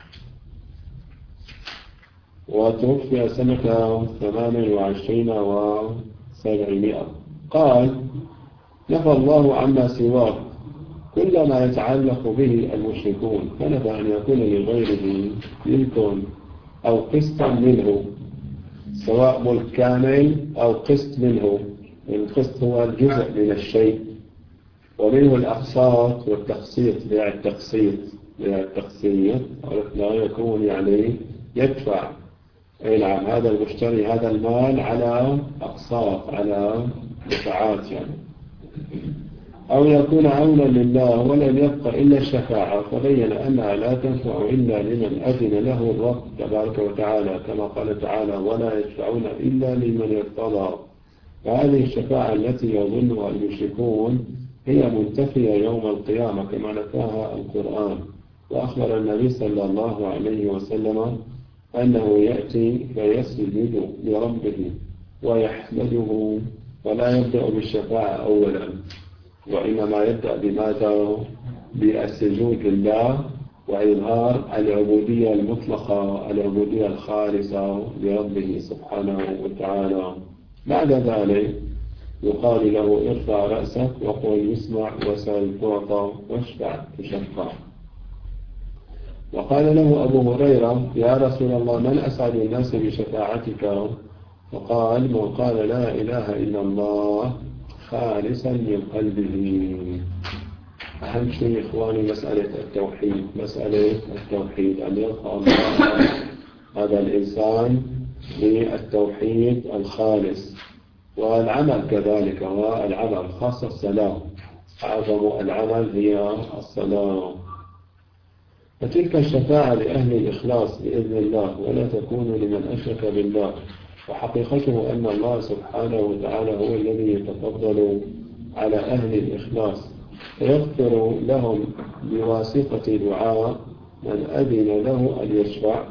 وتوفي سنة ثمان وعشرين وسبعمائة. قال: نفى الله عما سواه كل ما يتعلق به المشركون، فنفى أن يكون لغيره ملك أو قسط منه، سواء ملك كامل أو قسط منه. القسط هو الجزء من الشيء، ومنه الأقساط والتقسيط، يعني التقسيط يعني التقسيط لا يكون يعني يدفع أي نعم هذا المشتري هذا المال على أقساط على دفعات يعني. أو يكون عونا لله ولم يبق إلا الشفاعة، فبين أنها لا تنفع إلا لمن أذن له الرب تبارك وتعالى، كما قال تعالى: ولا يشفعون إلا لمن ارتضى. فهذه الشفاعة التي يظنها المشركون هي منتفية يوم القيامة كما نفاها القرآن. وأخبر النبي صلى الله عليه وسلم أنه يأتي فيسجد لربه ويحمده، ولا يبدأ بالشفاعة أولا، وإنما يبدأ بماذا؟ بالسجود لله وإظهار العبودية المطلقة، العبودية الخالصة لربه سبحانه وتعالى. بعد ذلك يقال له: ارفع رأسك وقل يسمع وسل تعطى واشفع تشفع. وقال له أبو هريرة: يا رسول الله، من أسعد الناس بشفاعتك؟ فقال: من قال لا إله إلا الله خالصا من قلبه. أهم شيء إخواني مسألة التوحيد، مسألة التوحيد أن يلقى الله هذا الإنسان بالتوحيد الخالص، والعمل كذلك، والعمل خاصة الصلاة، أعظم العمل هي الصلاة. فتلك الشفاعة لأهل الإخلاص بإذن الله، ولا تكون لمن أشرك بالله، وحقيقته أن الله سبحانه وتعالى هو الذي يتفضل على أهل الإخلاص فيغفر لهم بواسطة دعاء من أذن له أن يشفع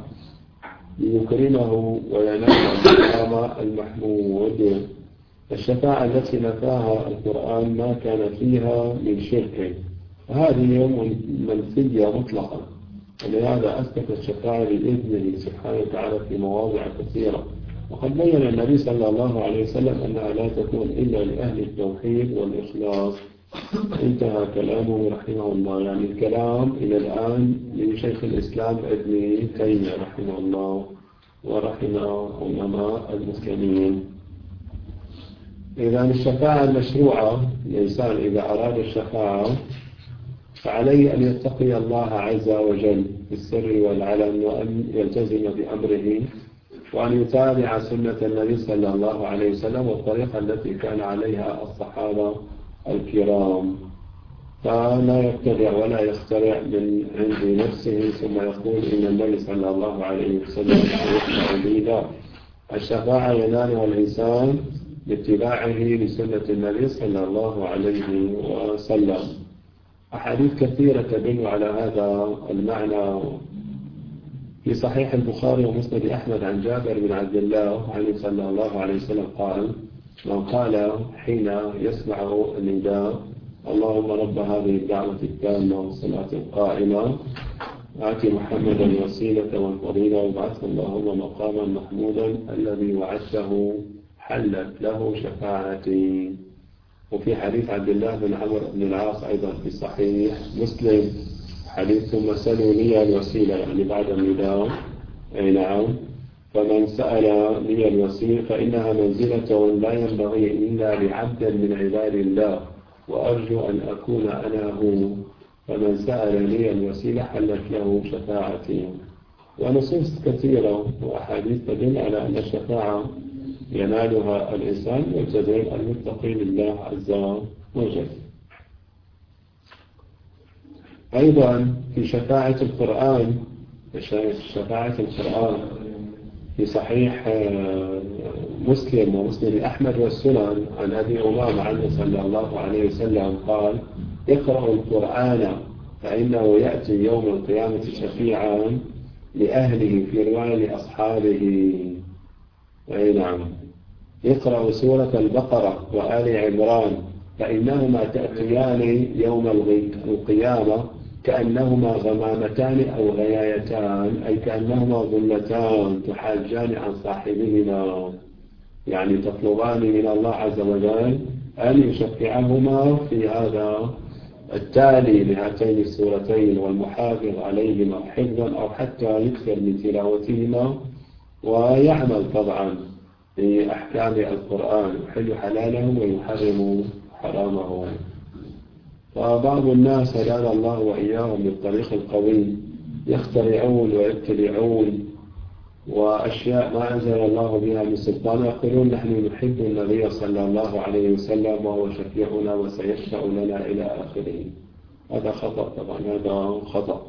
ليكرمه وينال المقام المحمود. الشفاعة التي نفاها القرآن ما كان فيها من شرك، وهذه منفية مطلقا، ولهذا أثبت الشفاعة بإذنه سبحانه وتعالى في مواضع كثيرة. وقد بين النبي صلى الله عليه وسلم أنها لا تكون إلا لأهل التوحيد والإخلاص. انتهى كلامه رحمه الله. يعني الكلام إلى الآن لشيخ الإسلام ابن تيمية رحمه الله ورحم علماء المسلمين. إذا الشفاعة المشروعة، الإنسان إذا أراد الشفاعة فعليه أن يتقي الله عز وجل في السر والعلن، وأن يلتزم بأمره، وأن يتابع سنة النبي صلى الله عليه وسلم والطريقة التي كان عليها الصحابة الكرام، فلا يبتدع ولا يخترع من عند نفسه ثم يقول إن النبي صلى الله عليه وسلم يشفع لي. لا، الشفاعة ينالها الإنسان باتباعه لسنة النبي صلى الله عليه وسلم. أحاديث كثيرة تدل على هذا المعنى. في صحيح البخاري ومسند أحمد عن جابر بن عبد الله عنه صلى الله عليه وسلم قال: من قال حين يسمع النداء اللهم رب هذه الدعوة التامة والصلاة القائمة آت محمدا الوسيلة والفضيلة وابعثه اللهم مقاما محمودا الذي وعدته حلت له شفاعتي. وفي حديث عبد الله بن عمرو بن العاص أيضا في صحيح مسلم حديث ثم سلوا لي الوسيلة، يعني بعد النداء، أي نعم، فمن سأل لي الوسيلة فإنها منزلة لا ينبغي إلا لعبد من عباد الله وأرجو أن أكون أنا هو، فمن سأل لي الوسيلة حلت له شفاعتي. ونصوص كثيرة وأحاديث تدل على أن الشفاعة ينالها الإنسان والجزاء المتقي لله عز وجل. أيضا في شفاعة القرآن، شفاعة القرآن في صحيح مسلم ومسند أحمد والسنن عن أبي أمامة عنه صلى الله عليه وسلم قال: اقرأوا القرآن فإنه يأتي يوم القيامة شفيعا لأهله في رواية لأصحابه. أي نعم. اقرأوا سورة البقرة وآل عمران فإنهما تأتيان يوم القيامة كأنهما غمامتان أو غيايتان، أي كأنهما ظلتان تحاجان عن صاحبهما، يعني تطلبان من الله عز وجل أن يشفعهما في هذا التالي لهاتين السورتين والمحافظ عليهما حفظا أو حتى يكثر من تلاوتهما ويعمل طبعا بأحكام القرآن، يحل حلاله ويحرم حرامه. فبعض الناس هدانا الله وإياهم بالطريق القوي يخترعون ويبتدعون وأشياء ما أنزل الله بها من سلطان، يقولون نحن نحب النبي صلى الله عليه وسلم وهو شفيعنا وسيشفع لنا إلى آخره. هذا خطأ طبعا، هذا خطأ.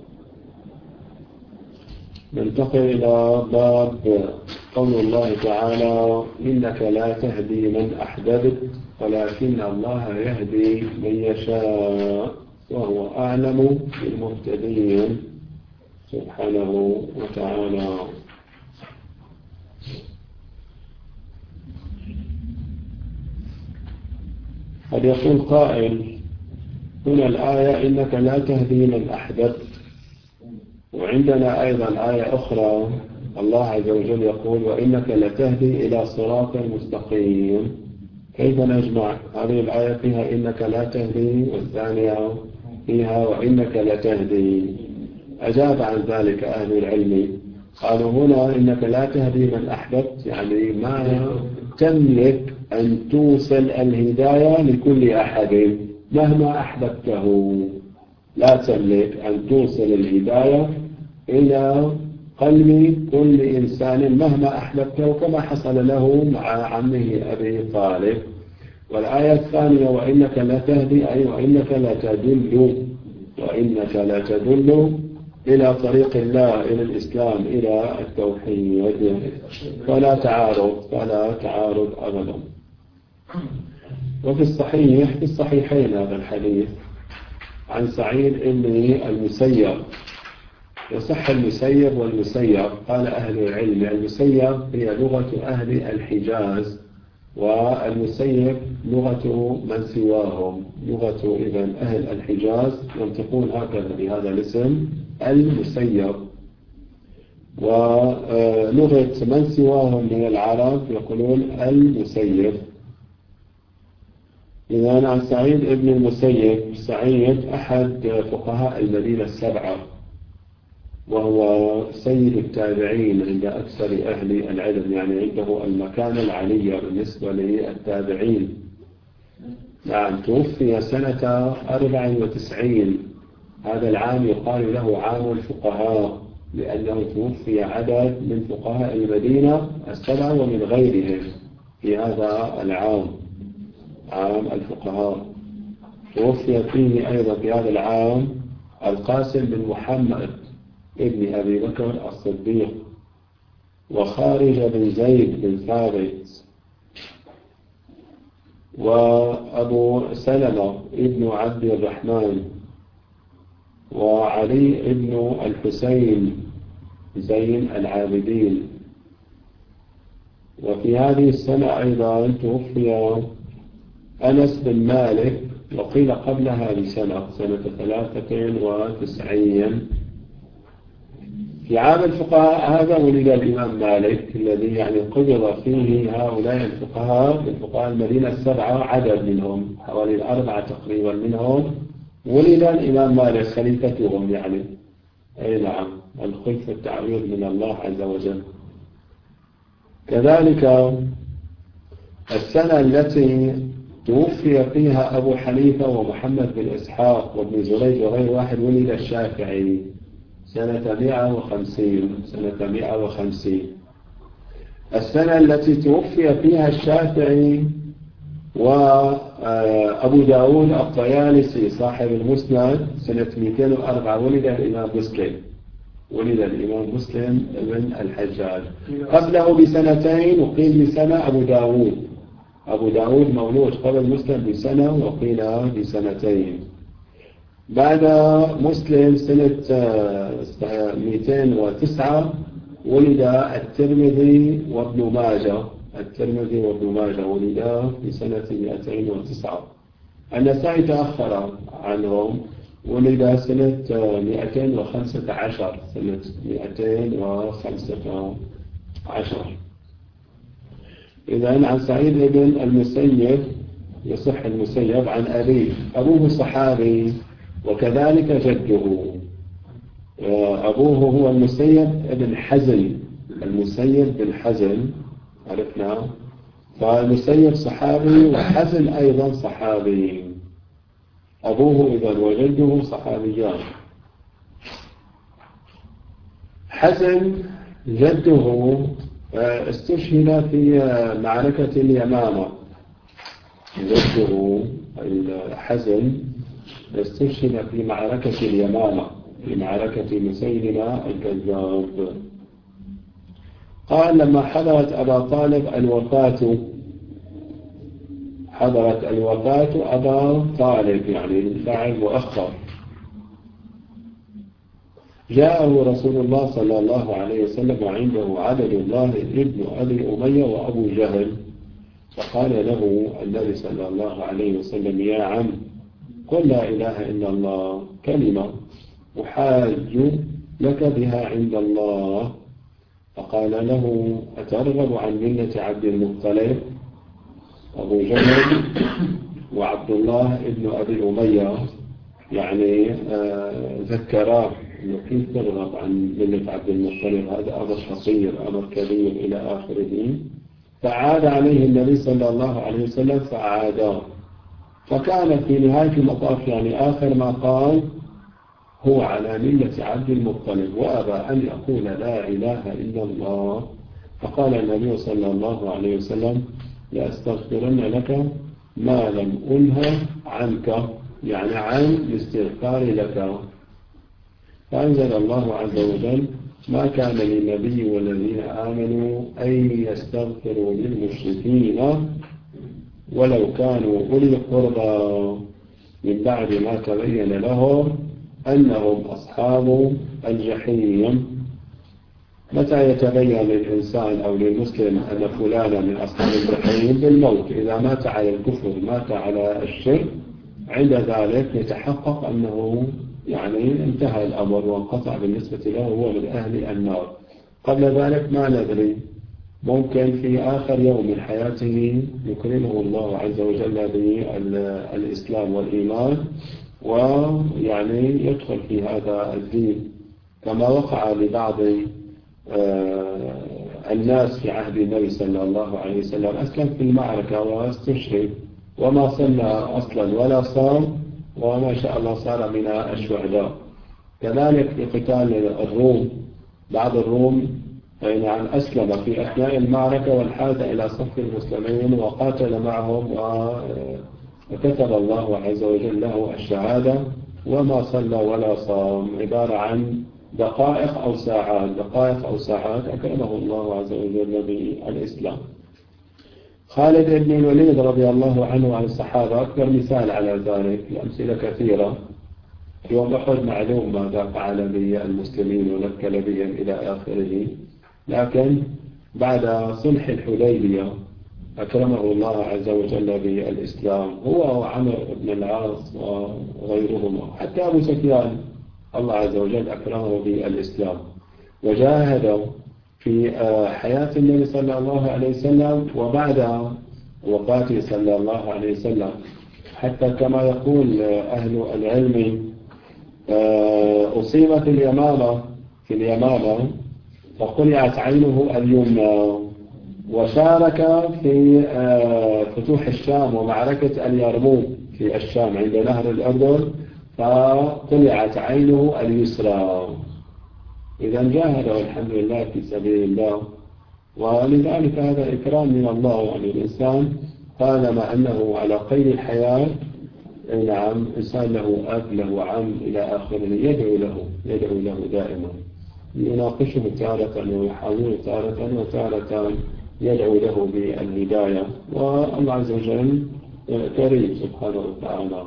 ننتقل إلى باب قول الله تعالى: إنك لا تهدي من أحببت ولكن الله يهدي من يشاء وهو أعلم بالمهتدين سبحانه وتعالى. قد يقول قائل: هنا الآية إنك لا تهدي من أحببت، وعندنا أيضا آية أخرى الله عز وجل يقول: وإنك لتهدي إلى صراط مستقيم. كيف نجمع هذه الآية فيها إنك لا تهدي والثانية فيها وإنك لتهدي؟ أجاب عن ذلك أهل العلم، قالوا هنا إنك لا تهدي من أحببت، يعني ما تملك أن توصل الهداية لكل أحد مهما أحببته، لا تملك أن توصل الهداية إلى قلب كل إنسان مهما أحببته، كما حصل له مع عمه أبي طالب. والآية الثانية وإنك لا تهدي، أي وإنك لا تدل، وإنك لا تدل إلى طريق الله، إلى الإسلام، إلى التوحيد. فلا تعارض فلا تعارض أبدا. وفي الصحيح في الصحيحين هذا الحديث عن سعيد بن المسيب، يصح المسيب والمسيب. قال أهل العلم المسيب هي لغة أهل الحجاز، والمسيب لغة من سواهم، لغة إذن أهل الحجاز ينطقون هكذا بهذا الاسم المسيب. ولغة من سواهم من العرب يقولون المسيب. إذن عن سعيد بن المسيب، سعيد أحد فقهاء المدينة السبعة، وهو سيد التابعين عند أكثر أهل العلم، يعني عنده المكانة العالية بالنسبة للتابعين. نعم، توفي سنة أربع وتسعين. هذا العام يقال له عام الفقهاء، لأنه توفي عدد من فقهاء المدينة السبعة ومن غيرهم في هذا العام، عام الفقهاء. توفي فيه أيضا في هذا العام القاسم بن محمد ابن أبي بكر الصديق، وخارج بن زيد بن ثابت، وأبو سلمة ابن عبد الرحمن، وعلي ابن الحسين زين العابدين. وفي هذه السنة أيضا توفي أنس بن مالك، وقيل قبلها بسنة، سنة ثلاثة وتسعين. في عام الفقهاء هذا ولد الإمام مالك، الذي يعني قبض فيه هؤلاء الفقهاء من فقهاء المدينة السبعة، عدد منهم حوالي الأربعة تقريبا منهم ولد الإمام مالك خليفتهم يعني. أي نعم، الخلف التعويض من الله عز وجل. كذلك السنة التي توفي فيها أبو حنيفة ومحمد بن إسحاق وابن زريج وغير واحد ولد الشافعي سنة مئة وخمسين سنة مئة وخمسين. السنة التي توفي فيها الشافعي وأبو داود الطيالسي صاحب المسند سنة مئتين وأربعة ولد الإمام مسلم، ولد الإمام مسلم بن الحجاج. قبله بسنتين وقيل بسنة أبو داود، أبو داود مولود قبل مسلم بسنة وقيل بسنتين. بعد مسلم سنة مئتين وتسعة ولد الترمذي وابن ماجه، الترمذي وابن ماجه ولدا في سنة مئتين وتسعة. النسائي تأخر عنهم، ولد سنة مئتين وخمسة عشر، سنة مئتين وخمسة عشر. إذن عن سعيد بن المسيب، يصح المسيب عن أبيه، أبوه صحابي وكذلك جده. أبوه هو المسيب بن حزن، المسيب بن حزن عرفنا، فالمسيب صحابي وحزن أيضا صحابي. أبوه إذن وجده صحابيان. حزن جده استشهد في معركة اليمامة، جده الحزن استشهد في معركة اليمامة، في معركة مسيلمة الكذاب. قال لما حضرت أبا طالب الوفاة، حضرت الوفاة أبا طالب يعني الفاعل مؤخر، جاءه رسول الله صلى الله عليه وسلم وعنده عبد الله ابن أبي أمية وأبو جهل، فقال له النبي صلى الله عليه وسلم يا عم قل لا إله إلا الله كلمة أحاج لك بها عند الله. فقال له أترغب عن ملة عبد المطلب؟ أبو جهل وعبد الله ابن أبي أمية يعني آه ذكراه أنه كيف ترغب عن ملة عبد المطلب، هذا أمر خطير أمر كبير إلى آخره. فعاد عليه النبي صلى الله عليه وسلم فعاده، فكان في نهاية المطاف يعني آخر ما قال هو على ملة عبد المطلب وأبى أن يقول لا إله إلا الله، فقال النبي صلى الله عليه وسلم لأستغفرن لك ما لم أنه عنك، يعني عن الاستغفار لك. فأنزل الله عز وجل ما كان للنبي والذين آمنوا أن يستغفروا للمشركين ولو كانوا أولي القربى من بعد ما تبين لهم أنهم أصحاب الجحيم. متى يتبين للإنسان أو للمسلم أن فلانا من أصحاب الجحيم؟ بالموت، إذا مات على الكفر مات على الشرك، عند ذلك يتحقق أنه يعني انتهى الأمر وانقطع بالنسبة له، هو من أهل النار. قبل ذلك ما ندري، ممكن في آخر يوم من حياته يكرمه الله عز وجل بالإسلام والإيمان ويعني يدخل في هذا الدين، كما وقع لبعض الناس في عهد النبي صلى الله عليه وسلم، أسلم في المعركة واستشهد وما صلى أصلا ولا صام، وما شاء الله صار من الشهداء. كذلك في قتال الروم، بعض الروم يعني أسلم في أثناء المعركة وانحاز إلى صف المسلمين وقاتل معهم وكتب الله عز وجل له الشهادة وما صلى ولا صام، عبارة عن دقائق أو ساعات دقائق أو ساعات أكرمه الله عز وجل بالإسلام. خالد بن الوليد رضي الله عنه عن الصحابة أكبر مثال على ذلك، الأمثلة كثيرة. يوم أحد معلوم ماذا فعل بالمسلمين ونكل بهم إلى آخره، لكن بعد صلح الحديبية أكرمه الله عز وجل بالإسلام، هو وعمر بن العاص وغيرهما، حتى أبو سفيان الله عز وجل أكرمه بالإسلام، وجاهدوا في حياة النبي صلى الله عليه وسلم وبعد وفاته صلى الله عليه وسلم، حتى كما يقول أهل العلم أصيبت اليمامة في اليمامة فقلعت عينه اليمنى، وشارك في فتوح الشام ومعركة اليرموك في الشام عند نهر الأردن فقلعت عينه اليسرى. إذا جاهد الحمد لله في سبيل الله، ولذلك هذا إكرام من الله. يعني الإنسان طالما أنه على قيد الحياة، نعم، إنسان له أب له عم إلى آخره، يدعو له يدعو له دائما، يناقشه تارة ويحاول تارة وتارة يدعو له بالهداية، والله عز وجل كريم سبحانه وتعالى.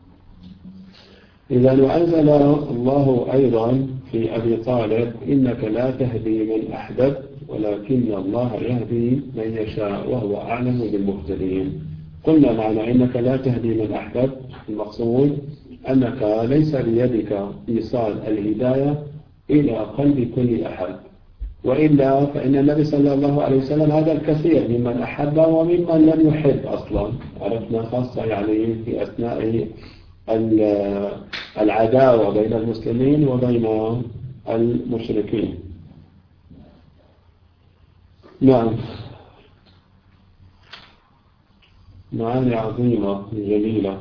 إذا وأنزل الله أيضا في أبي طالب إنك لا تهدي من أحببت ولكن الله يهدي من يشاء وهو أعلم بالمهتدين. قلنا معنى إنك لا تهدي من أحببت، المقصود أنك ليس بيدك إيصال الهداية إلى قلب كل أحد، وإلا فإن النبي صلى الله عليه وسلم هذا الكثير ممن أحب وممن لم يحب أصلا، عرفنا خاصة يعني في أثناء العداوة بين المسلمين وبين المشركين. نعم، معاني عظيمة جميلة.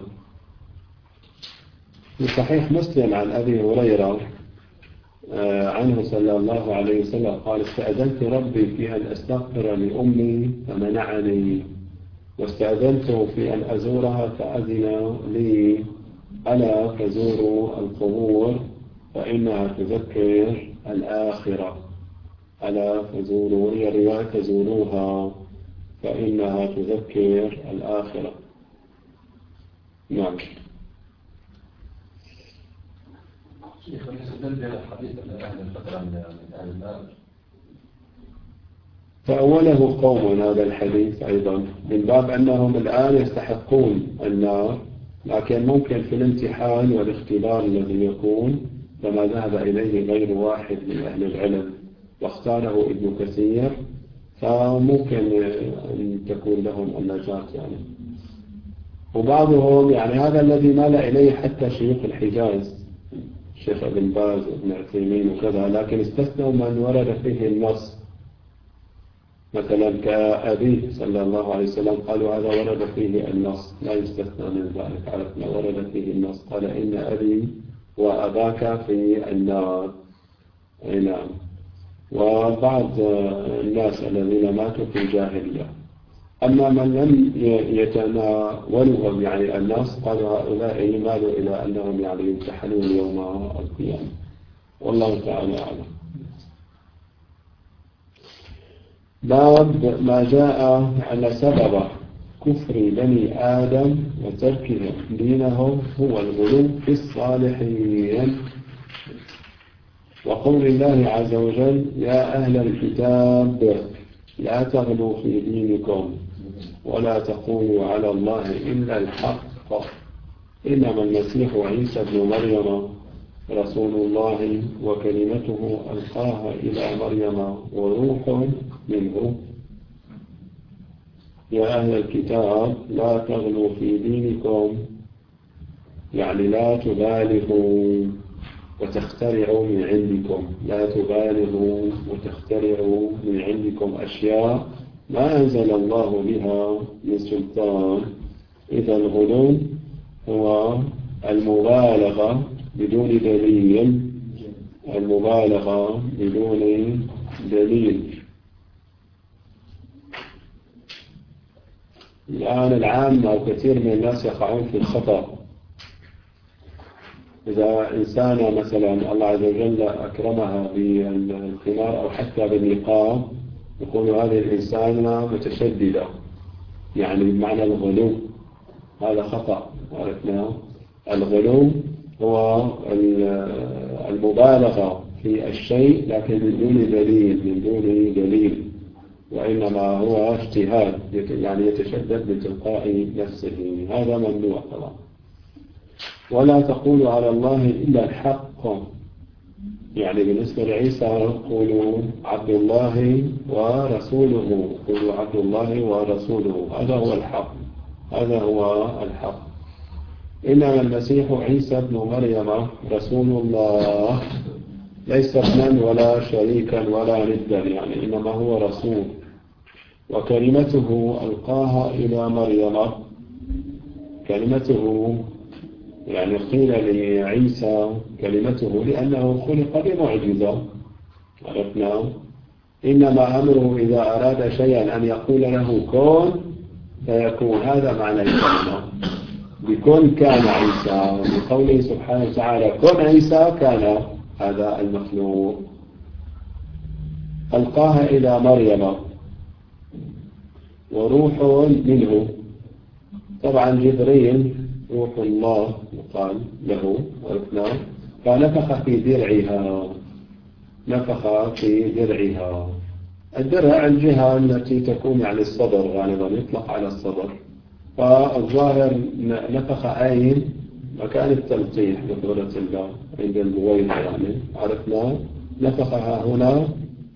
في صحيح مسلم عن أبي هريرة عنه صلى الله عليه وسلم قال استأذنت ربي في أن أستغفر لأمي فمنعني، واستأذنته في أن أزورها فأذن لي، ألا فزوروا القبور فإنها تذكر الآخرة، ألا فزوروا، هي رواية فزوروها فإنها تذكر الآخرة. نعم. شيخ يستدل بهذا الحديث أن أهل الفترة من أهل النار. فأوله قوم هذا الحديث أيضا من باب أنهم الآن يستحقون النار، لكن ممكن في الامتحان والاختبار الذي يكون كما ذهب إليه غير واحد من أهل العلم واختاره ابن كثير، فممكن أن تكون لهم النجاة يعني. وبعضهم يعني هذا الذي مال إليه حتى شيوخ الحجاز، الشيخ ابن باز وابن عثيمين وكذا، لكن استثنوا من ورد فيه النص، مثلا كأبيه صلى الله عليه وسلم قالوا هذا ورد فيه النص لا يستثنى من ذلك، عرفنا ورد فيه النص، قال إن أبي وأباك في النار. نعم. وبعض الناس الذين ماتوا في الجاهلية. أما من لم يتناولهم يعني الناس قالوا هؤلاء مالوا إلى أنهم يعني يمتحنون يوم القيامة، والله تعالى أعلم. باب ما جاء أن سبب كفر بني آدم وتركهم دينهم هو الغلو في الصالحين، وقول الله عز وجل يا أهل الكتاب لا تغلوا في دينكم ولا تقولوا على الله إلا الحق إنما المسيح عيسى بن مريم رسول الله وكلمته ألقاها إلى مريم وروح منه. يا أهل الكتاب لا تغلوا في دينكم يعني لا تبالغوا وتخترعوا من عندكم، لا تبالغوا وتخترعوا من عندكم أشياء ما أنزل الله بها من سلطان. إذا الغلو هو المبالغة بدون دليل، المبالغة بدون دليل. الآن العامة أو كثير من الناس يقعون في الخطأ. إذا إنسانة مثلا الله عز وجل أكرمها بالخمار أو حتى بالنقاب يقول هذه الإنسانة متشددة، يعني بمعنى الغلو. هذا خطأ. عرفنا الغلو هو المبالغة في الشيء لكن من دون دليل، من دون دليل، وإنما هو اجتهاد يعني يتشدد بتلقاء نفسه. هذا ممنوع طبعا. ولا تقولوا على الله إلا الحق، يعني بالنسبة لعيسى قولوا عبد الله ورسوله، قولوا عبد الله ورسوله، هذا هو الحق، هذا هو الحق. إنما المسيح عيسى بن مريم رسول الله، ليس ابنا ولا شريكا ولا ندا، يعني إنما هو رسول. وكلمته ألقاها إلى مريم، كلمته يعني قيل لعيسى كلمته لأنه خلق بمعجزة. عرفنا إنما أمره إذا أراد شيئا أن يقول له كن فيكون، هذا معنى الكلمة. بكن كان عيسى، بقوله سبحانه وتعالى كن عيسى كان هذا المخلوق. ألقاها إلى مريم وروح منه، طبعا جبريل روح الله يقال له، عرفنا. فنفخ في درعها، نفخ في درعها. الدرع الجهة التي تكون على الصدر غالبا، يطلق على الصدر. فالظاهر نفخ أين مكان التلقيح بقدرة الله عند البويضة، يعني عرفنا نفخها هنا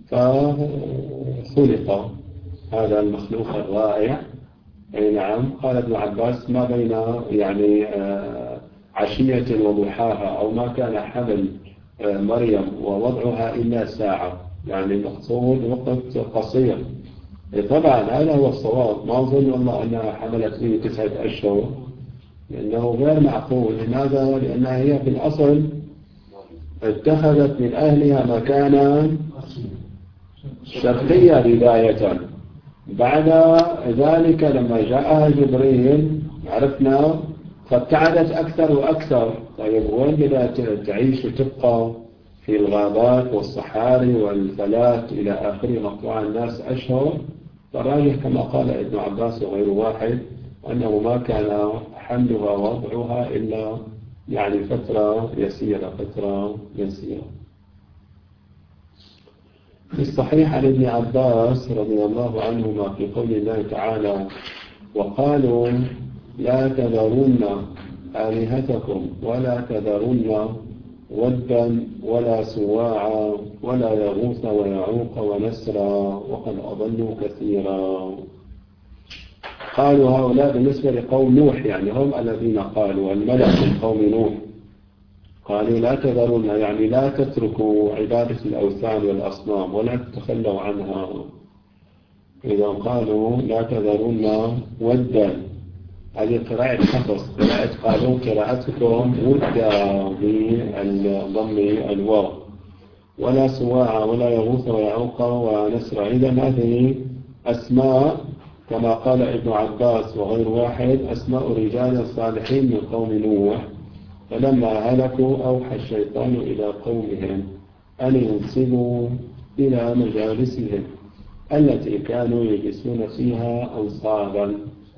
فخلق هذا المخلوق الرائع. أي نعم. قال ابن عباس ما بين يعني عشية وضحاها أو ما كان حمل مريم ووضعها إلا ساعة، يعني المقصود وقت قصير. طبعا هذا هو الصواب، ما أظن والله أنها حملت فيه تسعة أشهر، لأنه غير معقول. لماذا؟ لأنها هي في الأصل اتخذت من أهلها مكانا شرقيا بداية. بعد ذلك لما جاءها جبريل عرفنا فابتعدت أكثر وأكثر. طيب وين بدأت تعيش وتبقى؟ في الغابات والصحاري والفلات إلى آخره، مقطوع الناس أشهر. فالراجح كما قال ابن عباس وغير واحد أنه ما كان حملها ووضعها إلا يعني فترة يسيرة، فترة يسيرة. في الصحيح عن ابن عباس رضي الله عنهما في قول الله تعالى وقالوا لا تذرن آلهتكم ولا تذرن ودا ولا سواعا ولا يغوث ويعوق ونسرا وقد أضلوا كثيرا. قالوا هؤلاء بالنسبة لقوم نوح، يعني هم الذين قالوا الملأ من قوم نوح، قالوا لا تذرون يعني لا تتركوا عبادة الأوثان والأصنام ولا تتخلوا عنها. إذا قالوا لا تذرون ودا هذه قراءة حفص. قراءة قالون قراءتكم مدة بالضم الواو، ولا سواع ولا يغوث ويعوق ونسر. إذا هذه أسماء كما قال ابن عباس وغير واحد أسماء رجال صالحين من قوم نوح، فلما هلكوا أوحى الشيطان إلى قومهم أن ينسبوا إلى مجالسهم التي كانوا يجلسون فيها أنصابا،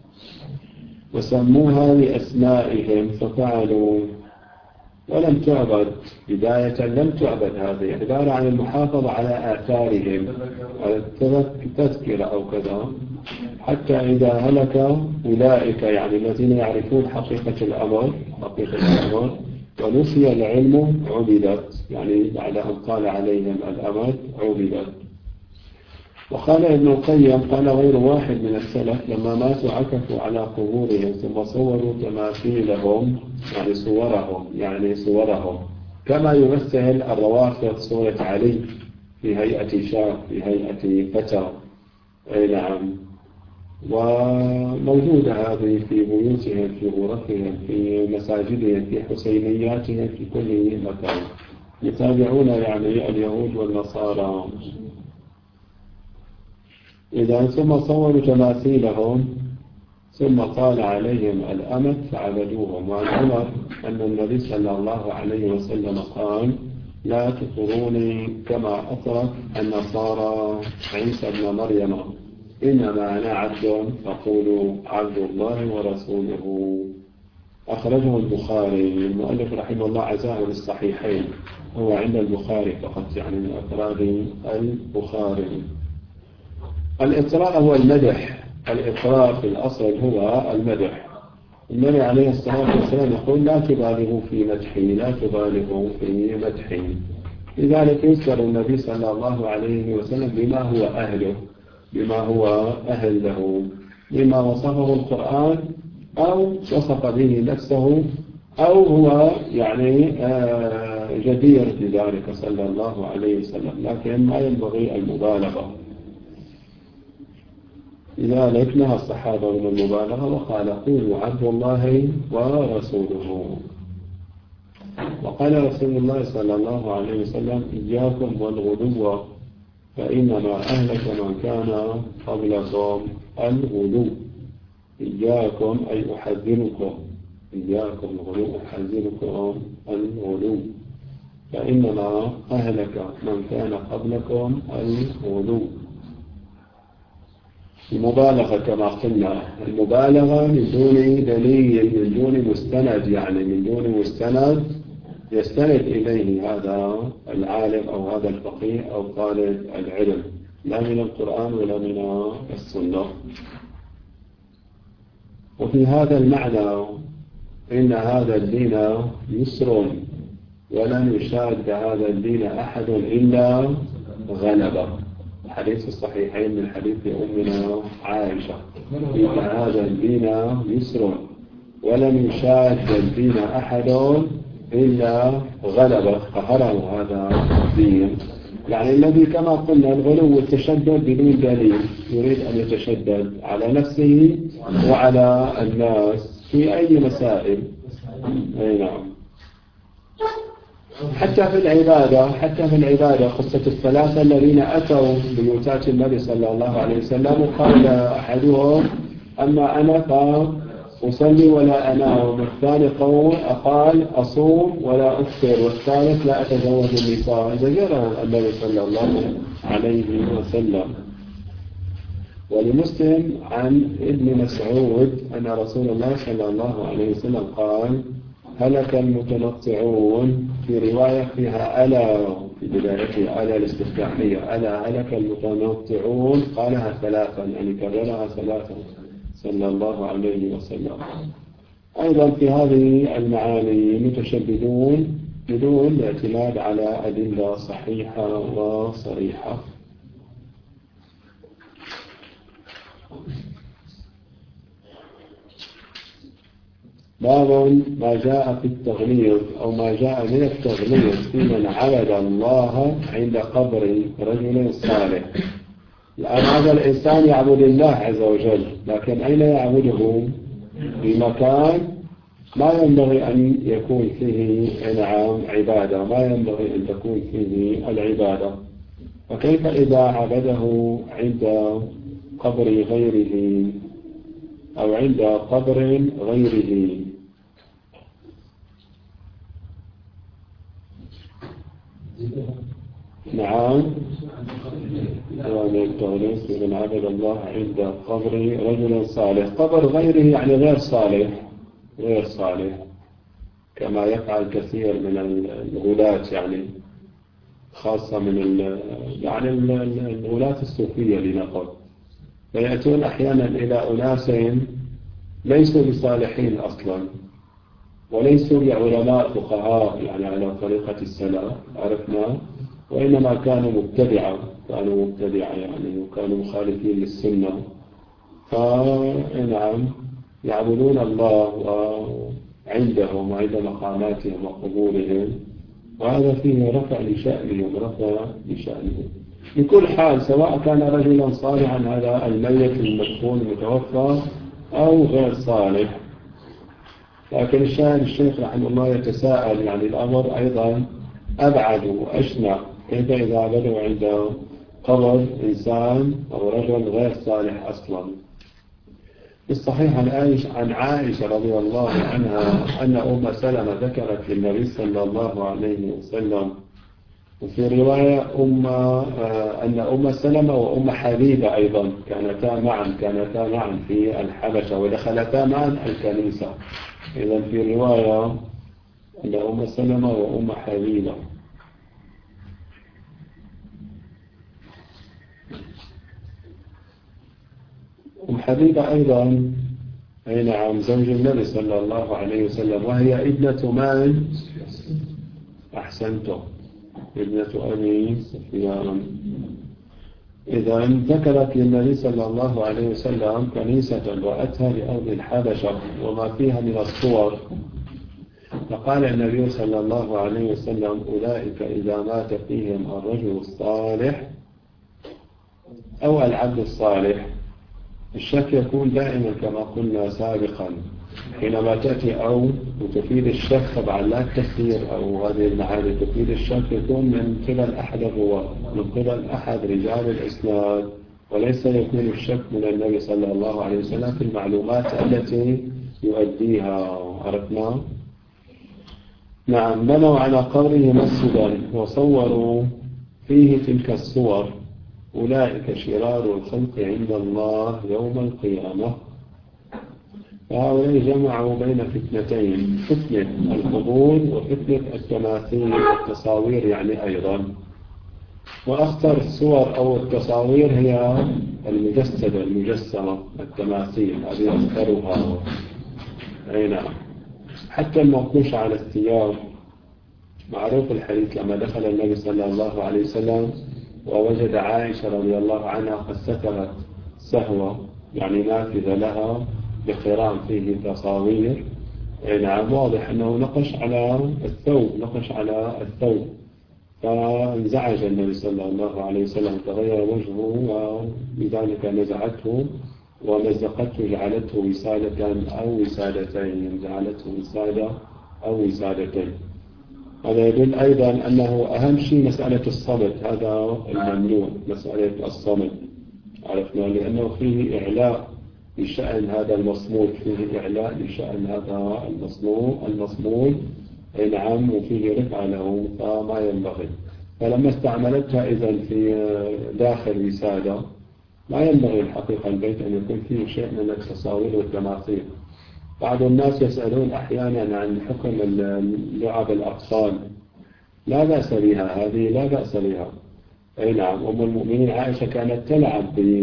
وسموها بأسمائهم ففعلوا، ولم تعبد بداية، لم تعبد. هذه عبارة عن المحافظة على آثارهم، على التذكرة أو كذا، حتى إذا هلك أولئك يعني الذين يعرفون حقيقة الأمر حقيقة الأمر ونسي العلم عبدت، يعني بعد أن طال عليهم الأمد عبدت. وقال ابن القيم قال غير واحد من السلف لما ماتوا عكفوا على قبورهم ثم صوروا تماثيلهم يعني صورهم يعني صورهم كما يمثل الروافض صورة علي في هيئة شاب في هيئة فتى. أي نعم. وموجودة هذه في بيوتهم في غرفهم في مساجدهم في حسينياتهم في كل مكان، يتابعون يعني اليهود والنصارى. إذا ثم صوروا تماثيلهم ثم طال عليهم الأمد فعبدوهم. وعن عمر أن النبي صلى الله عليه وسلم قال لا تطروني كما أطرت النصارى عيسى ابن مريم، إنما أنا عبد فقولوا عبد الله ورسوله. أخرجه البخاري. المؤلف رحمه الله عزاه للصحيحين، هو عند البخاري فقط يعني من أفراد البخاري. الإطراء هو المدح. الإطراء في الأصل هو المدح. النبي عليه الصلاة والسلام يقول لا تبالغوا في مدحي لا تبالغوا في مدحي. لذلك يذكر النبي صلى الله عليه وسلم بما هو أهله بما هو أهل له، بما وصفه القرآن أو وصف به نفسه أو هو يعني جدير بذلك صلى الله عليه وسلم، لكن ما ينبغي المبالغة. لذلك نهى الصحابة من المبالغة وقال قولوا عبد الله ورسوله. وقال رسول الله صلى الله عليه وسلم إياكم والغلو فإنما أهلك من كان قبلكم الغلو. إياكم أي أحذركم إياكم الغلو أحذركم الغلو فإنما أهلك من كان قبلكم الغلو. المبالغة كما قلنا المبالغة من دون دليل من دون مستند، يعني من دون مستند يستند إليه هذا العالم أو هذا الفقيه أو طالب العلم، لا من القرآن ولا من السنة. وفي هذا المعنى إن هذا الدين يسر ولن يشاد هذا الدين أحد إلا غلبه. الحديث الصحيحين من حديث أمنا عائشة إن هذا الدين يسر ولن يشاد الدين أحد إلا غلبه قهره هذا الدين. يعني الذي كما قلنا الغلو والتشدد بدون دليل يريد أن يتشدد على نفسه وعلى الناس في أي مسائل. أي نعم. حتى في العبادة حتى في العبادة قصة الثلاثة الذين أتوا بيوتات النبي صلى الله عليه وسلم وقال أحدهم أما أنا فأصلي ولا أنام، والثاني قال أصوم ولا أفطر، والثالث لا أتزوج النساء. زجره النبي صلى الله عليه وسلم. ولمسلم عن ابن مسعود أن رسول الله صلى الله عليه وسلم قال هلك المتنطعون، في رواية فيها ألا في بدايتها ألا الاستفتاحية ألا هلك المتنطعون، قالها ثلاثا يعني كررها ثلاثا صلى الله عليه وسلم. أيضا في هذه المعاني متشددون بدون الاعتماد على أدلة صحيحة وصريحة. باب ما جاء في التغليظ أو ما جاء من التغليظ في من عبد الله عند قبر رجل صالح. الآن هذا الإنسان يعبد الله عز وجل، لكن أين يعبده؟ في مكان ما ينبغي أن يكون فيه إنعام عبادة، ما ينبغي أن تكون فيه العبادة. وكيف إذا عبده عند قبر غيره أو عند قبر غيره؟ نعم، من عبد الله عند قبر رجل صالح. قبر غيره يعني غير صالح، غير صالح كما يفعل كثير من الغلاة، يعني خاصة من ال يعني الغلاة الصوفية لنقل، فيأتون أحيانا إلى أناس ليسوا بصالحين أصلا وليسوا بعلماء فقهاء يعني على طريقة السلف عرفنا، وإنما كانوا مبتدعة كانوا مبتدعة يعني وكانوا مخالفين للسنة، فنعم يعبدون الله وعندهم وعند مقاماتهم وقبورهم، وهذا فيه رفع لشأنهم رفع لشأنهم. في كل حال سواء كان رجلا صالحا هذا الميت المدفون المتوفى أو غير صالح، لكن الشاهد الشيخ رحمه الله يتساءل يعني الأمر أيضا أبعد وأشنع، كيف إذا عبدوا عند قبر إنسان أو رجل غير صالح أصلا؟ الصحيح عن عائشة رضي الله عنها أن أم سلمة ذكرت للنبي صلى الله عليه وسلم، وفي رواية أم أن أم سلمة وأم حبيبة أيضا كانتا معا كانتا معا في الحبشة ودخلتا معا الكنيسة. إذا في رواية أن أم سلمة وأم حبيبة. أم حبيبة أيضا أي نعم زوج النبي صلى الله عليه وسلم، وهي ابنة من؟ أحسنتم، ابنة أبي سفيان. إذا ذكرت للنبي صلى الله عليه وسلم كنيسة رأتها لأرض الحبشة وما فيها من الصور، فقال النبي صلى الله عليه وسلم أولئك إذا مات فيهم الرجل الصالح أو العبد الصالح. الشك يكون دائما كما قلنا سابقا حينما تأتي أو وتفيد الشك، طبعا لا التكثير أو هذه المعاني تفيد الشك يكون من قبل أحد الرواة من قبل أحد رجال الإسناد، وليس يكون الشك من النبي صلى الله عليه وسلم في المعلومات التي يؤديها عرفنا. نعم، بنوا على قبره مسجدا وصوروا فيه تلك الصور، أولئك شرار الخلق عند الله يوم القيامة. فهؤلاء جمعوا بين فتنتين، فتنة القبور وفتنة التماثيل والتصاوير يعني أيضا. وأخطر الصور أو التصاوير هي المجسدة المجسمة التماثيل هذه أخطرها. أي نعم، حتى المنقوش على الثياب. معروف الحديث لما دخل النبي صلى الله عليه وسلم ووجد عائشة رضي الله عنها قد سترت سهوة يعني نافذة لها بقرام فيه تصاوير، نعم واضح أنه نقش على الثوب نقش على الثوب فانزعج النبي صلى الله عليه وسلم، تغير وجهه ولذلك نزعته ومزقته جعلته وسادة أو وسادتين جعلته وسادة أو وسادتين. هذا يدل أيضا أنه أهم شيء مسألة الصمت، هذا الممنوع مسألة الصمت عرفنا، لأنه فيه إعلاء لشأن هذا المصمود، فيه إعلاء لشأن هذا المصمود المصمود أي نعم، وفيه رفع له فما ينبغي. فلما استعملتها إذن في داخل وسادة ما ينبغي الحقيقة البيت أن يكون فيه شيء من التصاوير والتماثيل. بعض الناس يسألون أحيانا عن حكم لعب الأطفال، لا بأس بها، هذه لا بأس بها. أي نعم، أم المؤمنين عائشة كانت تلعب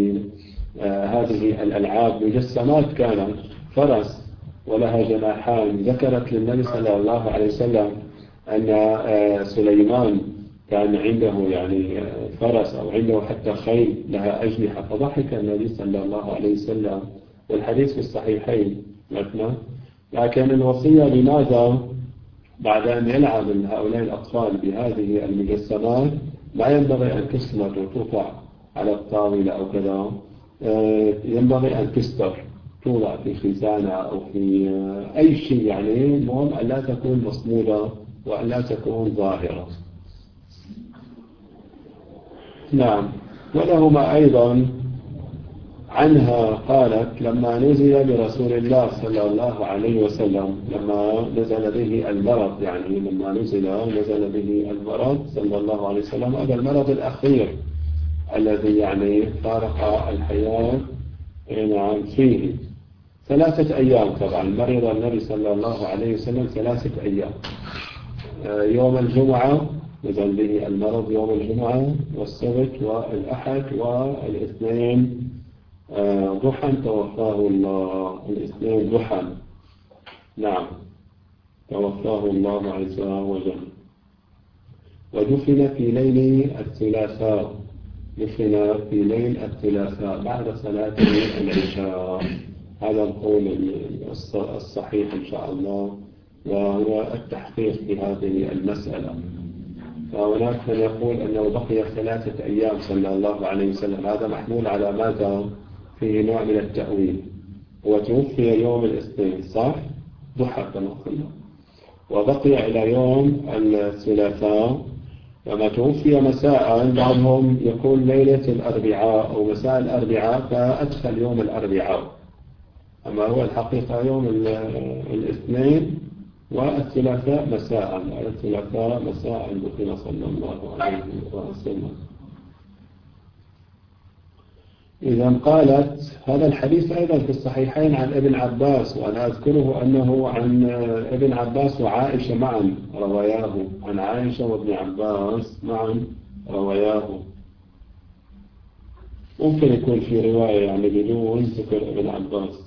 بهذه الألعاب، مجسمات كانت فرس ولها جناحان. ذكرت للنبي صلى الله عليه وسلم أن سليمان كان عنده يعني فرس أو عنده حتى خيل لها أجنحة، فضحك النبي صلى الله عليه وسلم، والحديث في الصحيحين مثلا. لكن الوصية لماذا بعد أن يلعب هؤلاء الأطفال بهذه المجسمات ما ينبغي أن تسمر وتوضع على الطاولة أو كذا، ينبغي أن تستر توضع في خزانة أو في أي شيء، يعني المهم أن لا تكون مصمودة وأن لا تكون ظاهرة. نعم. ولهما أيضا عنها قالت لما نزل برسول الله صلى الله عليه وسلم، لما نزل به المرض، يعني لما نزل نزل به المرض صلى الله عليه وسلم، هذا المرض الأخير الذي يعني فارق الحياة نعم فيه ثلاثة أيام. طبعا مرض النبي صلى الله عليه وسلم ثلاثة أيام. يوم الجمعة نزل به المرض، يوم الجمعة والسبت والأحد والاثنين ضحى توفاه الله، الاثنين ضحى نعم توفاه الله عز وجل. ودفن في ليل الثلاثاء، دفن في ليل الثلاثاء بعد صلاة العشاء. هذا القول الصحيح إن شاء الله، وهو التحقيق في هذه المسألة. فهناك من يقول أنه بقي ثلاثة أيام صلى الله عليه وسلم، هذا محمول على ماذا؟ فيه نوع من التأويل. هو توفي يوم الاثنين صح؟ ضحى كما قلنا، وبقي إلى يوم الثلاثاء. لما توفي مساء، بعضهم يقول ليلة الأربعاء أو مساء الأربعاء، فأدخل يوم الأربعاء، أما هو الحقيقة يوم الاثنين والثلاثاء مساء. الثلاثاء مساء دفن صلى الله عليه وسلم. إذا قالت هذا الحديث أيضا في الصحيحين عن ابن عباس، وأنا أذكره أنه عن ابن عباس وعائشة معا رواياه، عن عائشة وابن عباس معا رواياه. ممكن يكون في رواية يعني بدون ذكر ابن عباس،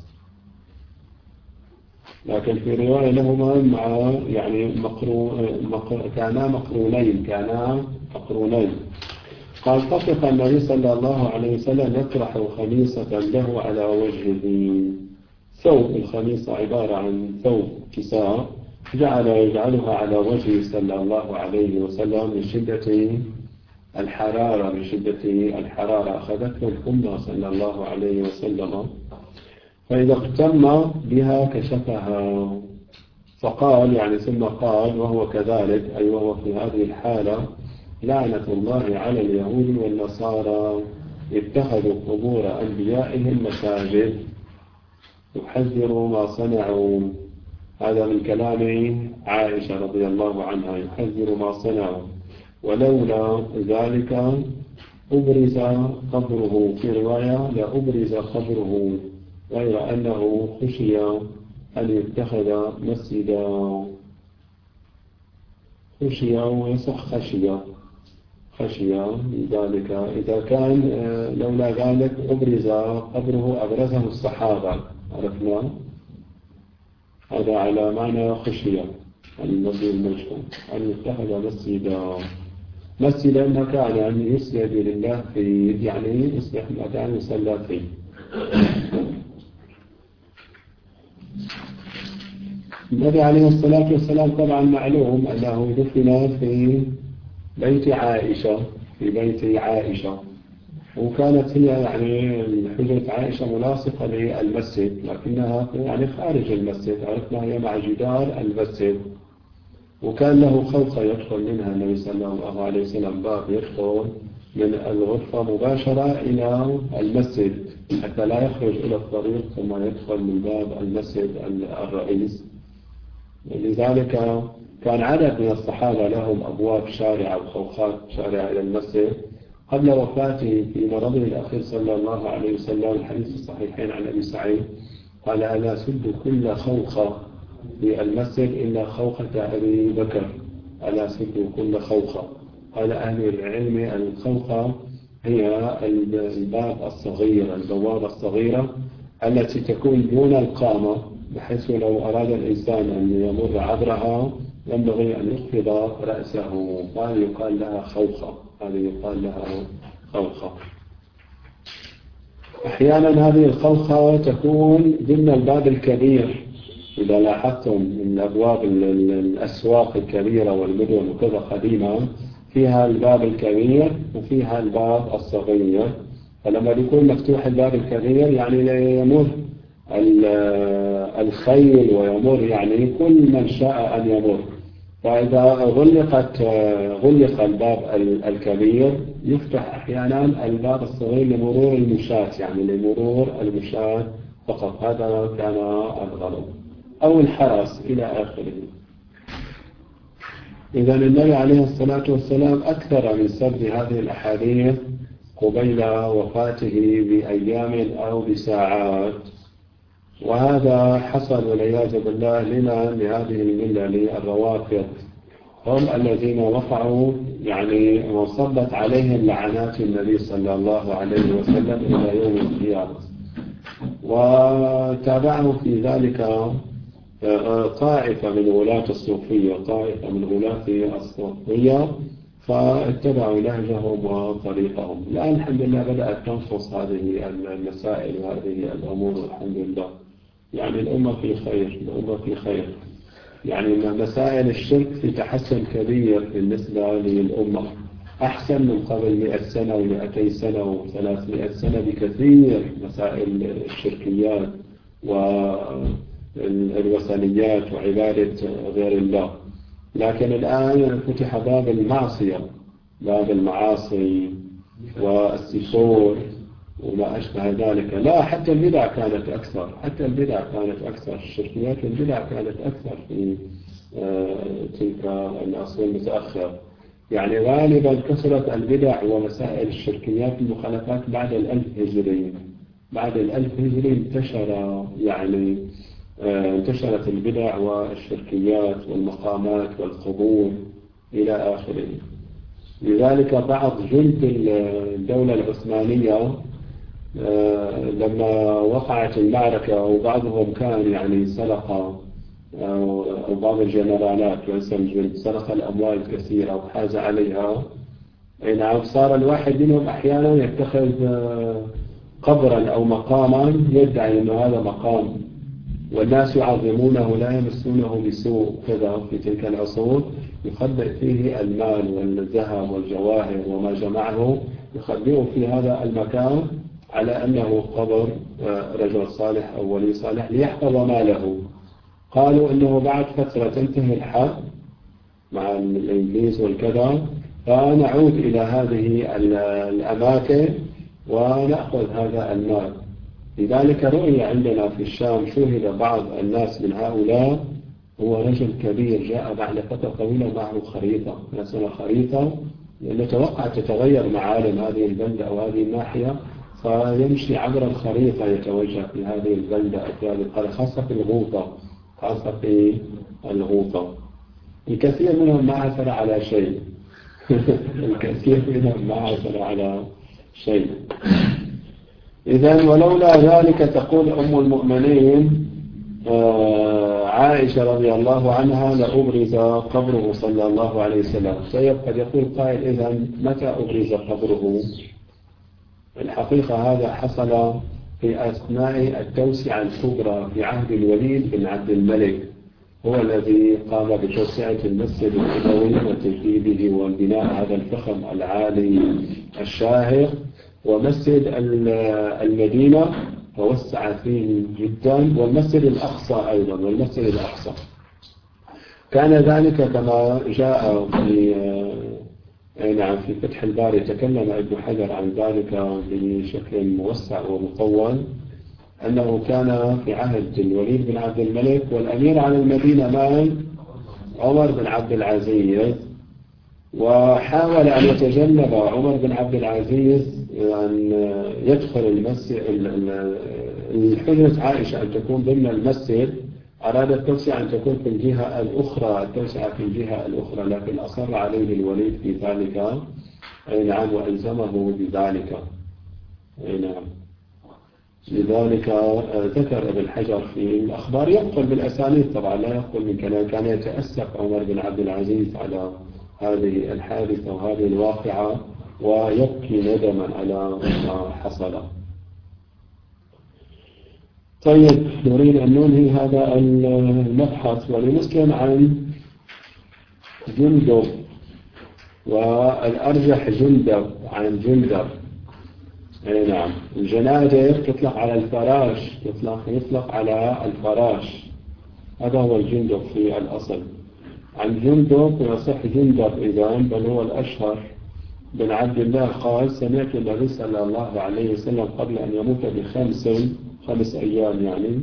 لكن في رواية لهما مع يعني مقرون مقر كانا مقرونين كانا مقرونين. قال طفق النبي صلى الله عليه وسلم يطرح خميصة له على وجهه. ثوب الخميصة عبارة عن ثوب كساء، جعل يجعلها على وجهه صلى الله عليه وسلم من شدة الحرارة من شدة الحرارة أخذته الحمى صلى الله عليه وسلم، فإذا اغتم بها كشفها. فقال يعني ثم قال وهو كذلك، أي وهو في هذه الحالة: لعنة الله على اليهود والنصارى اتخذوا قبور أنبيائهم مساجد، يحذر ما صنعوا. هذا من كلام عائشة رضي الله عنها، يحذر ما صنعوا. ولولا ذلك أبرز قبره، في رواية لا أبرز قبره، غير أنه خشي أن يتخذ مسجدا. خشي ويصح خشي خشي ذلك. إذا كان لولا ذلك أبرز قبره، أبرزه الصحابة، عرفنا هذا على معنى خشية المسجد المجهول، أن يتخذ مسجدا. مسجدا مكان يعني يسجد لله في، يعني يصبح مكان يصلى فيه. النبي عليه الصلاة والسلام طبعا معلوم أنه دفن في بيت عائشة، في بيت عائشة، وكانت هي يعني حجرة عائشة ملاصقة للمسجد، لكنها يعني خارج المسجد، عرفنا هي مع جدار المسجد. وكان له خوخة يدخل منها النبي صلى الله عليه وسلم، باب يدخل من الغرفة مباشرة إلى المسجد حتى لا يخرج إلى الطريق ثم يدخل من باب المسجد الرئيس. لذلك كان عدد من الصحابة لهم أبواب شارعة وخوخات شارعة إلى المسجد. قبل وفاته في مرضه الأخير صلى الله عليه وسلم، الحديث الصحيحين عن أبي سعيد قال: ألا سد كل خوخة في المسجد إلا خوخة أبي بكر، ألا سد كل خوخة. قال أهل العلم الخوخة هي الباب الصغير، البوابة الصغيرة التي تكون دون القامة، بحيث لو أراد الإنسان أن يمر عبرها ينبغي أن يخفض رأسه، قال يقال لها خوخة، هذه يقال لها خوخة. أحيانا هذه الخوخة تكون ضمن الباب الكبير، إذا لاحظتم من أبواب الأسواق الكبيرة والمدن وكذا قديمة فيها الباب الكبير وفيها الباب الصغير، فلما يكون مفتوح الباب الكبير يعني لا يمر الخيل ويمر، يعني كل من شاء أن يمر. فإذا غلقت غلق الباب الكبير يفتح أحيانا الباب الصغير لمرور المشاة، يعني لمرور المشاة فقط. هذا كان الغرض، أو الحرس إلى آخره. إذا النبي عليه الصلاة والسلام أكثر من سرد هذه الأحاديث قبيل وفاته بأيام أو بساعات، وهذا حصل والعياذ بالله لنا لهذه الملة للروافض، هم الذين وقعوا يعني وصبت عليهم لعنات النبي صلى الله عليه وسلم إلى يوم القيامة. وتابعوا في ذلك طائفة من غلاة الصوفية طائفة من غلاة الصوفية فاتبعوا نهجهم وطريقهم. الآن الحمد لله بدأت تنفص هذه المسائل وهذه الأمور الحمد لله، يعني الأمة في خير، الأمة في خير. يعني مسائل الشرك في تحسن كبير بالنسبة للأمة، أحسن من قبل مئة سنة ومئتي سنة وثلاثمائة سنة بكثير. مسائل الشركيات والوثنيات وعبادة غير الله، لكن الآن فتح باب المعصية، باب المعاصي والسفور وما أشبه ذلك. لا، حتى البدع كانت أكثر، حتى البدع كانت أكثر، الشركيات والبدع كانت أكثر في تلك العصر المتأخر. يعني غالبا كثرت البدع ومسائل الشركيات المخالفات بعد الألف هجري. بعد الألف هجري انتشر يعني انتشرت البدع والشركيات والمقامات والقبور إلى آخره. لذلك بعض جند الدولة العثمانية لما وقعت المعركة وبعضهم كان يعني سرق، أو بعض الجنرالات وليس الجند سرق الأموال الكثيرة وحاز عليها، نعم صار الواحد منهم أحيانا يتخذ قبرا أو مقاما يدعي أن هذا مقام، والناس يعظمونه لا يمسونه بسوء كذا. في تلك العصور يخبئ فيه المال والذهب والجواهر وما جمعه، يخبئه في هذا المكان على أنه قبر رجل صالح أو ولي صالح ليحفظ ماله. قالوا أنه بعد فترة تنتهي الحرب مع الإنجليز والكذا، فنعود إلى هذه الأماكن ونأخذ هذا المال. لذلك رؤية عندنا في الشام شوهد بعض الناس من هؤلاء، هو رجل كبير جاء بعد فترة طويلة معه خريطة، رسل خريطة نتوقع تتغير معالم هذه البلدة أو هذه الناحية، فيمشي عبر الخريطة يتوجه في هذه البلدة الثالثة، خاصة في الغوطة، خاصة في الغوطة. الكثير منهم ما عثر على شيء الكثير منهم ما عثر على شيء. إذن ولولا ذلك تقول أم المؤمنين عائشة رضي الله عنها لأبرز قبره صلى الله عليه وسلم. طيب قد يقول قائل إذن متى أبرز قبره؟ الحقيقة هذا حصل في أثناء التوسعة الكبرى في عهد الوليد بن عبد الملك، هو الذي قام بتوسعة المسجد النبوي وتجديده وبناء هذا الفخم العالي الشاهق، ومسجد المدينة توسع فيه جدا، والمسجد الأقصى أيضا، والمسجد الأقصى كان ذلك كما جاء في نعم في فتح الباري. تكلم ابن حجر عن ذلك بشكل موسع ومطول، أنه كان في عهد الوليد بن عبد الملك، والأمير على المدينة مال عمر بن عبد العزيز، وحاول أن يتجنب عمر بن عبد العزيز أن يدخل المسجد الحجرة عائشة أن تكون ضمن المسجد، أراد التوسعة أن تكون في الجهة الأخرى، التوسعة في الجهة الأخرى، لكن أصر عليه الوليد في ذلك، أي نعم، وألزمه بذلك، أي نعم. لذلك ذكر ابن حجر في الأخبار، ينقل بالأسانيد طبعا، لا ينقل من كلام، كان يتأسف عمر بن عبد العزيز على هذه الحادثة وهذه الواقعة ويبكي ندما على ما حصل. طيب نريد أن ننهي هذا المبحث. ولمسلم عن جندب، والأرجح جندب عن جندب، اي نعم. الجنادر تطلق على الفراش، تطلق يطلق على الفراش، هذا هو الجندب في الأصل. عن جندب ويصح جندب إذا، بل هو الأشهر بن عبد الله قال سمعت النبي صلى الله عليه وسلم قبل أن يموت بخمس خمس أيام يعني،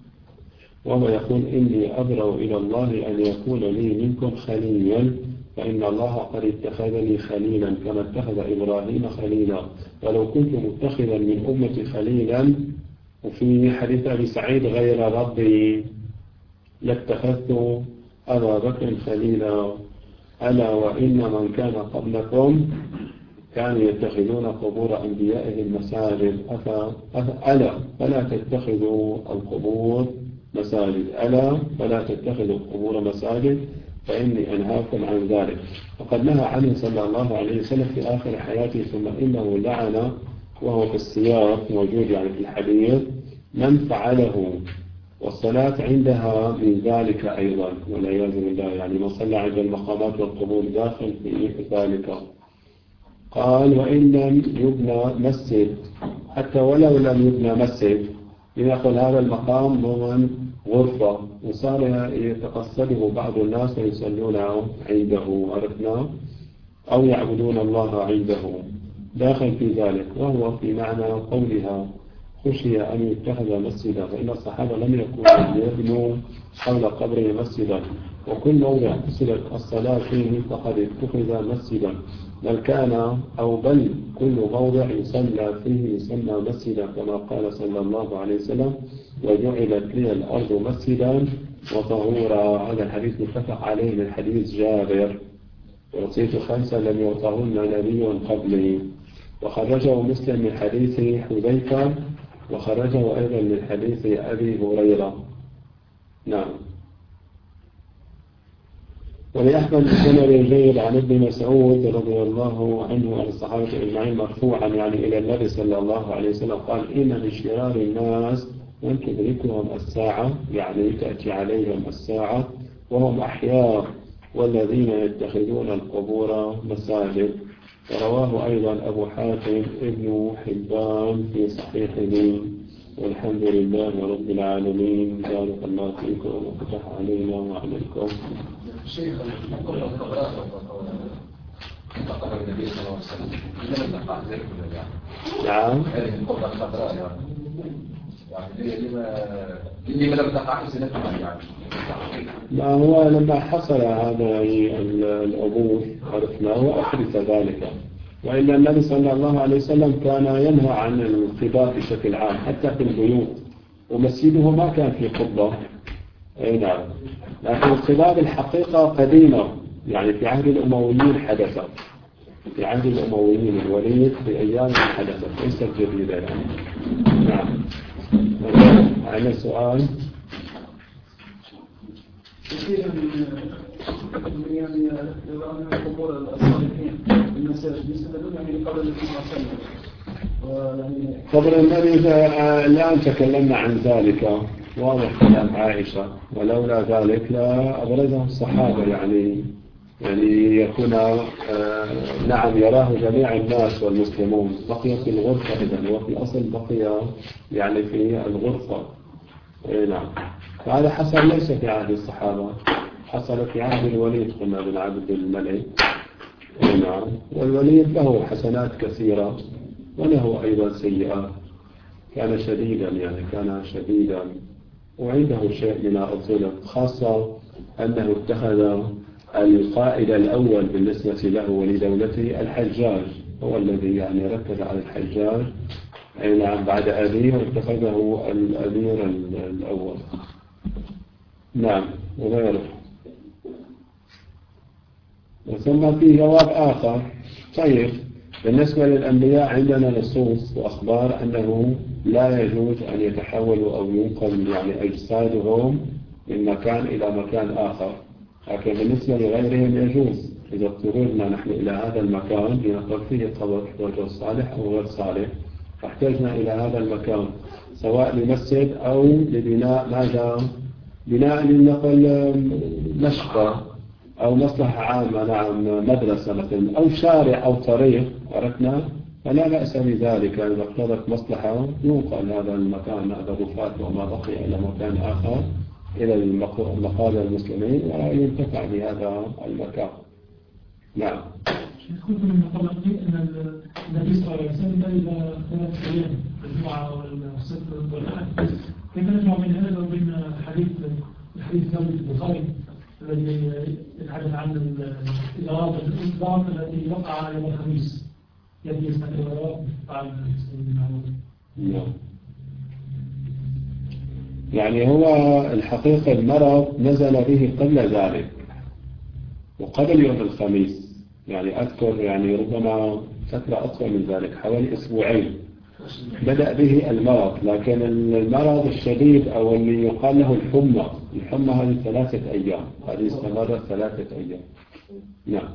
وهو يقول إني أبرأ إلى الله أن يكون لي منكم خليلا، فإن الله قد اتخذني خليلا كما اتخذ إبراهيم خليلا، ولو كنت متخذا من أمتي خليلا. وفي حديث أبي سعيد غير ربي لاتخذت أبا بكر خليلا، ألا وإن من كان قبلكم كانوا يتخذون قبور أنبيائهم مساجد، ألا فلا تتخذوا القبور مساجد، ألا فلا تتخذوا القبور مساجد فإني أنهاكم عن ذلك. وقد نهى عنه صلى الله عليه وسلم في آخر حياته، ثم إنه لعن، وهو في السياق موجود يعني في الحديث، من فعله، والصلاة عندها من ذلك أيضا والعياذ بالله، يعني من صلى عند المقامات والقبور داخل في ذلك. قال وإن لم يبنى مسجد، حتى ولو لم يبنى مسجد، لنقل هذا المقام ضمن غرفة وصار يتقصده بعض الناس ويصلون عنده، عرفنا، أو يعبدون الله عنده، داخل في ذلك، وهو في معنى قولها خشي أن يتخذ مسجدا، فإن الصحابة لم يكونوا ليبنوا حول قبره مسجدا، وكل موضع قصدت الصلاة فيه فقد اتخذ مسجدا، بل كان أو بل كل موضع يصلى فيه يسمى مسجدا، كما قال صلى الله عليه وسلم وجعلت لي الأرض مسجدا وطهورا. هذا الحديث متفق عليه من حديث جابر، وصيت خمسة لم يعطهن نبي قبلي، وخرجه مسلم من حديث حذيفة، وخرجه أيضا من حديث أبي هريرة. نعم. ولأحمد بن الجيد عن ابن مسعود رضي الله عنه عن الصحابة أجمعين مرفوعا يعني إلى النبي صلى الله عليه وسلم قال إن من شرار الناس من تدركهم الساعة، يعني تأتي عليهم الساعة وهم أحياء، والذين يتخذون القبور مساجد. ورواه أيضا أبو حاتم ابن حبان في صحيحه. والحمد لله رب العالمين، بارك الله فيكم وفتح علينا وعليكم. شيخ قبل القبراء قبر النبي صلى الله عليه وسلم لما تقع ذلك نعم هذه القبر الخضراء يعني لما لما لم تقع سنتها يعني. ما هو لما حصل هذا الأبوه عرفناه وأحدث ذلك، وإلا النبي صلى الله عليه وسلم كان ينهى عن القباب بشكل عام حتى في البيوت، ومسجده ما كان في قبة. أي نعم. لكن القباب الحقيقة قديمة، يعني في عهد الأمويين حدثت، في عهد الأمويين الوليد في أيام حدثت، ليست جديدة يعني. نعم. عندنا سؤال. كثيرا من يعني القبور الصالحين المساجد يستدلون يعني قبل النبي صلى الله عليه وسلم. قبر النبي الآن تكلمنا عن ذلك، واضح كلام عائشة، ولولا ذلك لا أبرزه الصحابة يعني يعني يكون آه نعم يراه جميع الناس والمسلمون. بقي في الغرفة إذن، وفي الأصل بقي يعني في الغرفة. إيه نعم. فهذا حصل ليس في عهد الصحابة، حصل في عهد الوليد قلنا بن عبد الملك. إيه نعم. والوليد له حسنات كثيرة وله أيضا سيئات، كان شديدا يعني كان شديدا وعنده شيء من الظلم، خاصة أنه اتخذ القائد الأول بالنسبة له ولدولته الحجاج، هو الذي يعني ركز على الحجاج. أي نعم. بعد أبيه اتخذه الأمير الأول. نعم. وغيره. ثم في جواب آخر. طيب بالنسبة للأنبياء عندنا نصوص وأخبار أنه لا يجوز أن يتحولوا أو ينقل يعني أجسادهم من مكان إلى مكان آخر، لكن بالنسبة لغيرهم يجوز إذا اضطررنا نحن إلى هذا المكان لنقل فيه قبر رجل صالح أو غير صالح، فاحتجنا إلى هذا المكان سواء لمسجد أو لبناء ماذا؟ بناء لنقل مشفى أو مصلحة عامة، نعم مدرسة مثلا أو شارع أو طريق، عرفنا، فلا بأس بذلك، إذا اقتضت مصلحة ينقل هذا المكان، هذا الرفات وما بقي إلى مكان آخر إلى مقابر المسلمين وينتفع بهذا المكان. نعم. كنت من المطلقين أن النبي صلى الله عليه وسلم إذا ثلاث أيام الجمعة والسبت والأحد، كيف نجمع بين هذا وبين حديث الحديث ثابت البخاري الذي يتحدث عن الإضراب الإضراب الذي وقع يوم الخميس يبدي اسمه الإضراب بعد نعم. يعني هو الحقيقة المرض نزل به قبل ذلك وقبل يوم الخميس، يعني أذكر يعني ربما فترة أطول من ذلك حوالي أسبوعين بدأ به المرض، لكن المرض الشديد أو اللي يقال له الحمى، الحمى هذه ثلاثة أيام، هذه استمرت ثلاثة أيام. نعم.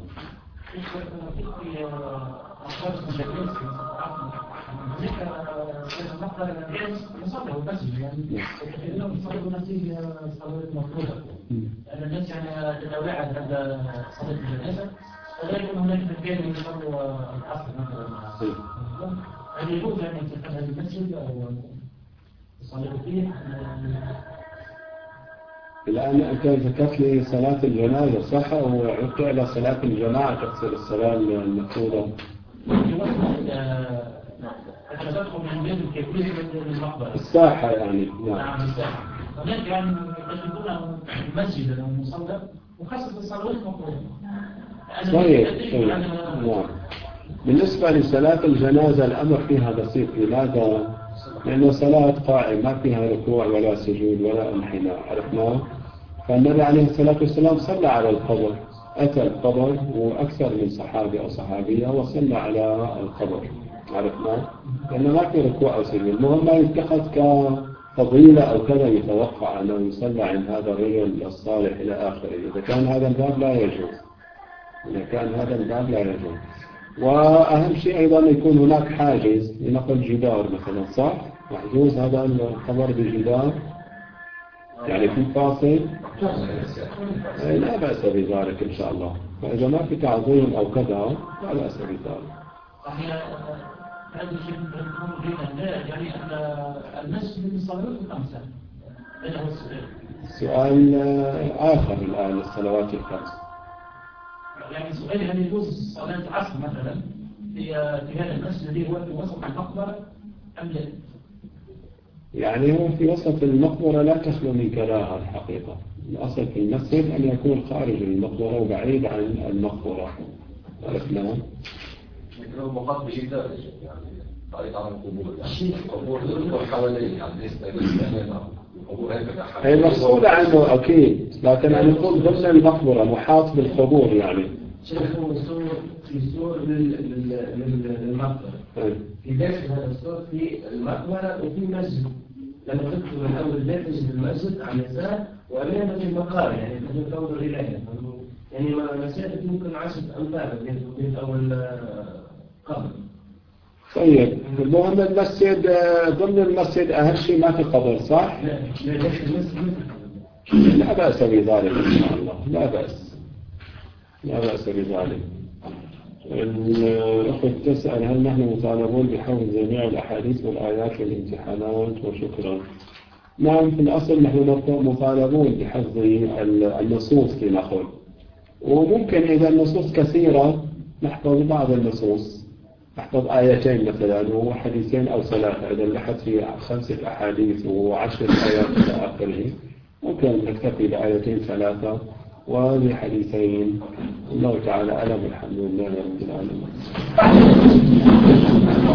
الناس يعني تتابعها هذا صلاة الجنازة، فلا يكون هناك مكان يصلوا العصر مثلا. هل يجوز أن يتخذ هذا المسجد أو يصلي فيه؟ الآن أنت ذكرت لي صلاة الجنازة صح؟ وعدت إلى صلاة الجماعة تقصد الصلاة المفروضة؟ الساحة يعني. نعم الساحة. هناك يعني يشبهون المسجد أو المصلى وخاصة الصلوات المفروضة. طيب طيب. نعم. بالنسبة لصلاة الجنازة الأمر فيها بسيط، لماذا؟ لأنه صلاة قائمة ما فيها ركوع ولا سجود ولا انحناء، عرفنا؟ فالنبي عليه الصلاة والسلام صلى على القبر، أتى القبر وأكثر من صحابي أو صحابية وصلى على القبر، عرفنا؟ لأنه ما في ركوع أو سجود، المهم ما يتخذ كفضيلة أو كذا يتوقع أنه يصلى عند هذا الرجل الصالح إلى آخره. إذا كان هذا الباب لا يجوز، إذا كان هذا الباب لا يجوز. وأهم شيء أيضا يكون هناك حاجز لنقل جدار مثلا، صح؟ محجوز هذا القبر بجدار يعني في فاصل، لا بأس بذلك إن شاء الله. فإذا ما في تعظيم أو كذا لا بأس بذلك. هذا الشيء بين يعني أن المسجد للصلوات الخمسة. سؤال آخر الآن للصلوات الخمس. يعني سؤالي هل يجوز صلاة العصر مثلا في في هذا المسجد الذي هو في وسط المقبرة أم لا؟ يعني هو في وسط المقبرة لا تخلو من كراهة الحقيقة. الأصل في المسجد أن يكون خارج المقبرة وبعيد عن المقبرة، عرفنا؟ لكن هو مقاط بجدار يعني طريق عن القبور، يعني القبور يدخل حواليه يعني بالنسبة للإسلام القبور هي هي مسؤولة عنه أكيد، لكن أنا نقول ضمن المقبرة محاط بالقبور يعني. شيخ هو السور في سور للمقبرة، في داخل هذا السور في المقبرة وفي مسجد. لما تدخل من أول البيت تجد المسجد على اليسار وأمامك المقام، يعني تنظر إليه يعني مسافة ممكن عشرة أمتار بين أول قبر. طيب المهم المسجد ضمن المسجد أهم شيء ما في قبر صح؟ لا لا داخل المسجد لا بأس بذلك إن شاء الله، لا بأس لا بأس بذلك. الأخت تسأل هل نحن مطالبون بحفظ جميع الأحاديث والآيات والامتحانات؟ وشكرا. نعم في الأصل نحن مطالبون بحفظ النصوص لنقل، وممكن إذا النصوص كثيرة نحفظ بعض النصوص، نحفظ آيتين مثلا وحديثين أو ثلاثة. إذا لحد في خمسة أحاديث وعشر آيات إلى آخره ممكن نكتفي بآيتين ثلاثة وبحديثين. الله تعالى أعلم، الحمد لله رب العالمين.